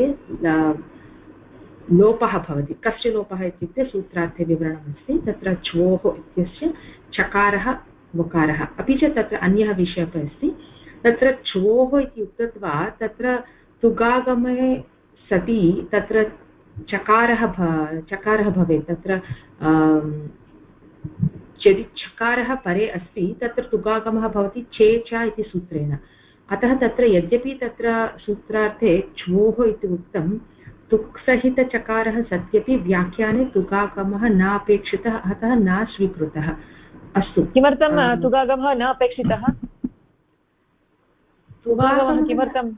लोपः भवति। कस्य लोपः इत्युक्ते सूत्रार्थे विवरणमस्ति। तत्र छ्वोः इत्यस्य चकारः वकारः, अपि च तत्र अन्यः विषयः अपि अस्ति। तत्र छ्वोः इति उक्तत्वात् तत्र तुगागमे सति तत्र चकारः भवेत्। तत्र यदि चकारः परे अस्ति तत्र तुगागमः भवति चे च इति सूत्रेण। अतः तत्र यद्यपि तत्र सूत्रार्थे छ्वोः इति उक्तं, तुक्सहितचकारः सत्यपि व्याख्याने तुगागमः न अपेक्षितः अतः न स्वीकृतः। अस्तु, किमर्थं तुगागमः न अपेक्षितः? तुगागमः किमर्थं?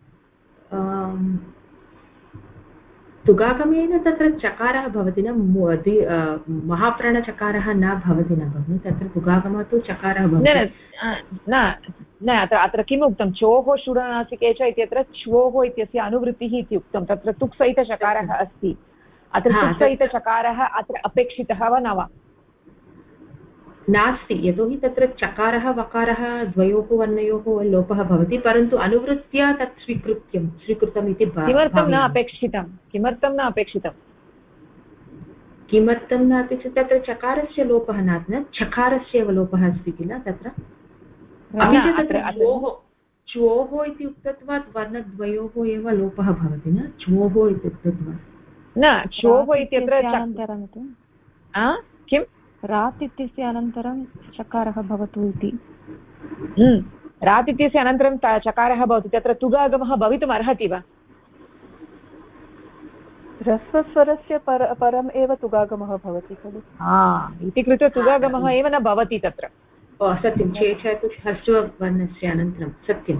तुगागमेन तत्र चकारः भवति न, महाप्राणचकारः न भवति न भगिनि। तत्र तुगागमः तु चकारः भवति न। अत्र किम् उक्तं? चोः शूडनासिके च इत्यत्र छ्वोः इत्यस्य अनुवृत्तिः इति उक्तं। तत्र तुक्सहितचकारः अस्ति। अत्र तुक्सहितचकारः अत्र अपेक्षितः वा न वा? नास्ति, यतोहि तत्र चकारः वकारः द्वयोः वर्णयोः लोपः भवति, परन्तु अनुवृत्त्या तत् स्वीकृतम् इति। किमर्थं न अपेक्षितं? किमर्थं न अपेक्षितं? किमर्थं न अपेक्षितं? तत्र चकारस्य लोपः नास्ति, न चकारस्य एव लोपः अस्ति किल तत्र। च्वोः इति उक्तत्वात् वर्णद्वयोः एव लोपः भवति न, च्वोः इति उक्तत्वात्। न, च्वोः इत्यत्र किं रात् इत्यस्य अनन्तरं चकारः भवतु इति। रात् इत्यस्य अनन्तरं चकारः भवति, तत्र तुगागमः भवितुम् अर्हति वा? ह्रस्वस्वरस्य परम् एव तुगागमः भवति खलु। इति कृत्वा तुगागमः एव न भवति तत्र। सत्यं, चेत् ह्रस्ववर्णस्य अनन्तरं सत्यं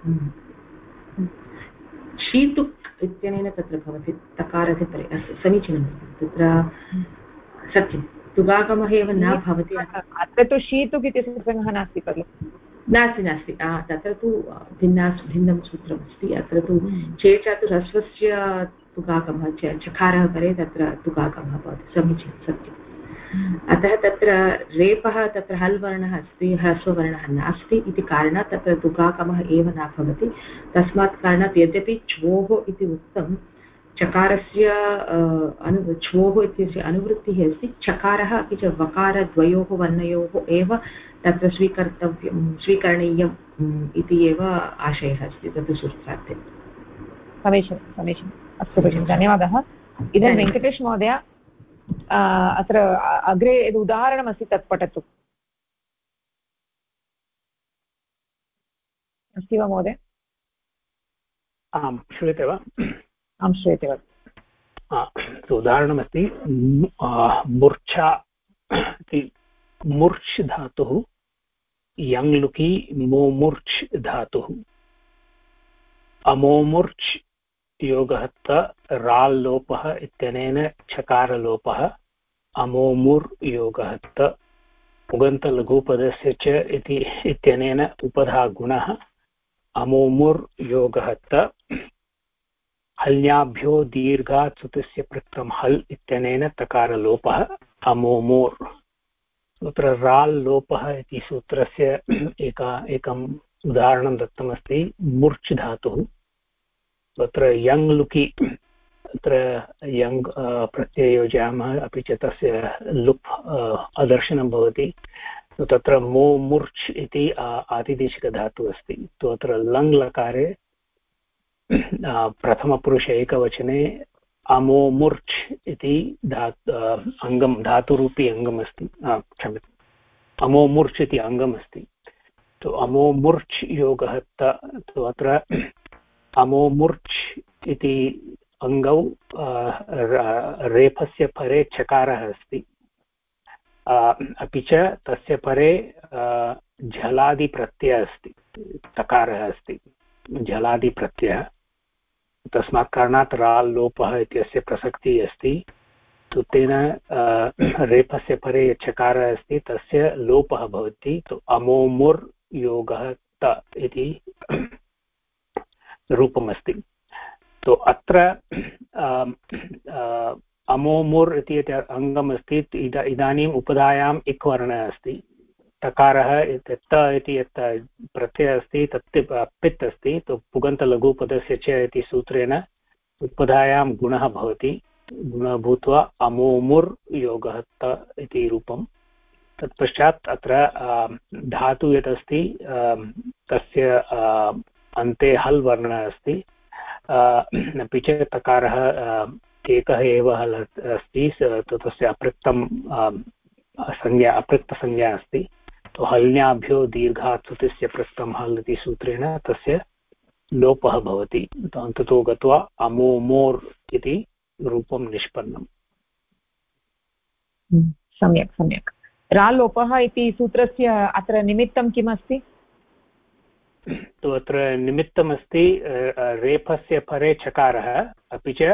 शीतुक् इत्यनेन तत्र भवति तकारस्य परे। अस्तु, समीचीनं तत्र सत्यं तुगागमः एव न भवति। अत्र तु शीतुक् इति प्रसङ्गः नास्ति खलु? नास्ति तत्र तु भिन्नं सूत्रमस्ति। अत्र तु चेचातुरस्वस्य तुगागमः चकारः परे तत्र तुगागमः भवति। समीचीनं, सत्यम्। अतः तत्र रेपः तत्र हल् वर्णः अस्ति, ह्रस्ववर्णः नास्ति इति कारणात् तत्र तुगागमः एव न भवति। तस्मात् कारणात् यद्यपि च्वोः इति उक्तं, चकारस्य च्वोः इत्यस्य अनुवृत्तिः अस्ति, चकारः अपि च वकारद्वयोः वर्णयोः एव तत्र स्वीकरणीयम् इति एव आशयः अस्ति तत् सूत्रार्थे। समीचीनम्। अस्तु भगिनि, धन्यवादः। इदानीं वेङ्कटेश महोदय, अत्र अग्रे यद् उदाहरणमस्ति तत् पठतु। अस्ति वा महोदय? आं, श्रूयते वा? आं, श्रूयते वा। उदाहरणमस्ति मूर्च्छा इति मूर्च् धातुः, यङ्लुकि मोमूर्च् धातुः, अमोमूर्च् योगः राल्लोपः इत्यनेन छकारलोपः, अमोमुर् योगः पुगन्तलघुपदस्य च इत्यनेन उपधागुणः, अमोमुर् योगः हल्याभ्यो दीर्घात् सुतस्य पृक्तं हल् इत्यनेन तकारलोपः, अमोमोर्। तत्र राल् लोपः इति सूत्रस्य एकम् उदाहरणं दत्तमस्ति। मूर्च् धातुः, तत्र यङ् लुकि, तत्र यङ् प्रत्यये योजयामः, अपि च तस्य लुप् अदर्शनं भवति। तत्र मो मूर्च् इति आदिदेशिकधातुः अस्ति। तत्र लङ् लकारे प्रथमपुरुष एकवचने अमोमूर्च् इति अङ्गं, धातुरूपी अङ्गम् अस्ति। क्षम्यताम्, अमोमूर्च् इति अङ्गम् अस्ति। तो अमोमूर्च् योगः अत्र अमोमूर्च् इति अङ्गौ रेफस्य परे चकारः अस्ति, अपि च तस्य परे झलादिप्रत्ययः अस्ति, तकारः अस्ति, झलादिप्रत्ययः। तस्मात् कारणात् राल् लोपः इत्यस्य प्रसक्तिः अस्ति। तो तेन रेफस्य परे यत् चकारः अस्ति तस्य लोपः भवति। तो अमोमुर् योगः त इति रूपमस्ति। तो अत्र अमोमुर् इति अङ्गम् अस्ति। इदानीम् उपधायाम् इक् वर्णः अस्ति। तकारः त इति यत् प्रत्ययः अस्ति तत् पित् अस्ति। तो पुगन्तलघुपदस्य च इति सूत्रेण उपधायां गुणः भवति। गुणः भूत्वा अमोमुर् योगः त इति रूपम्। तत्पश्चात् अत्र धातु यत् अस्ति तस्य अन्ते हल् वर्णः अस्ति, अपि च तकारः एकः एव हल् अस्ति। तस्य अपृक्तसंज्ञा अस्ति। तो हल्याभ्यो दीर्घात् सुतस्य पृक्तं हल् इति सूत्रेण तस्य लोपः भवति। अन्ततो गत्वा अमोमोर् इति रूपं निष्पन्नम्। सम्यक्। राल्लोपः इति सूत्रस्य अत्र निमित्तं किम् अस्ति? तो अत्र निमित्तमस्ति रेफस्य परे चकारः, अपि च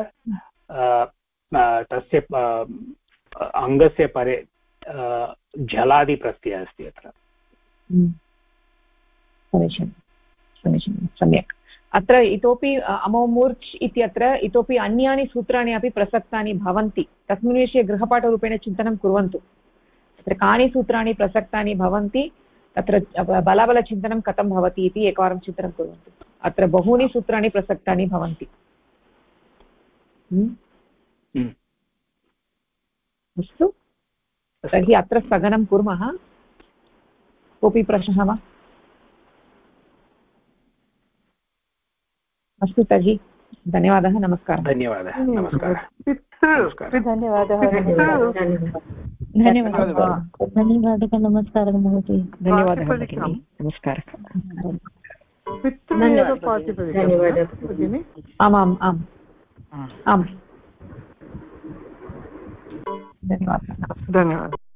तस्य अङ्गस्य परे झलादिप्रत्ययः अस्ति अत्र। समीचीनं, सम्यक्। अत्र इतोपि अमोमूर्च् इत्यत्र इतोपि अन्यानि सूत्राणि अपि प्रसक्तानि भवन्ति। तस्मिन् विषये गृहपाठरूपेण चिन्तनं कुर्वन्तु। तत्र कानि सूत्राणि प्रसक्तानि भवन्ति, तत्र बलाबलचिन्तनं कथं भवति इति एकवारं चिन्तनं कुर्वन्तु। अत्र बहूनि सूत्राणि प्रसक्तानि भवन्ति। अस्तु, तर्हि अत्र स्थगनं कुर्मः। कोऽपि प्रश्नः वा? अस्तु, तर्हि धन्यवादः, नमस्कारः। धन्यवादः, नमस्कारः। धन्यवादः, नमस्कारः महोदय। धन्यवादः भगिनी, नमस्कारः। आम्, धन्यवादः।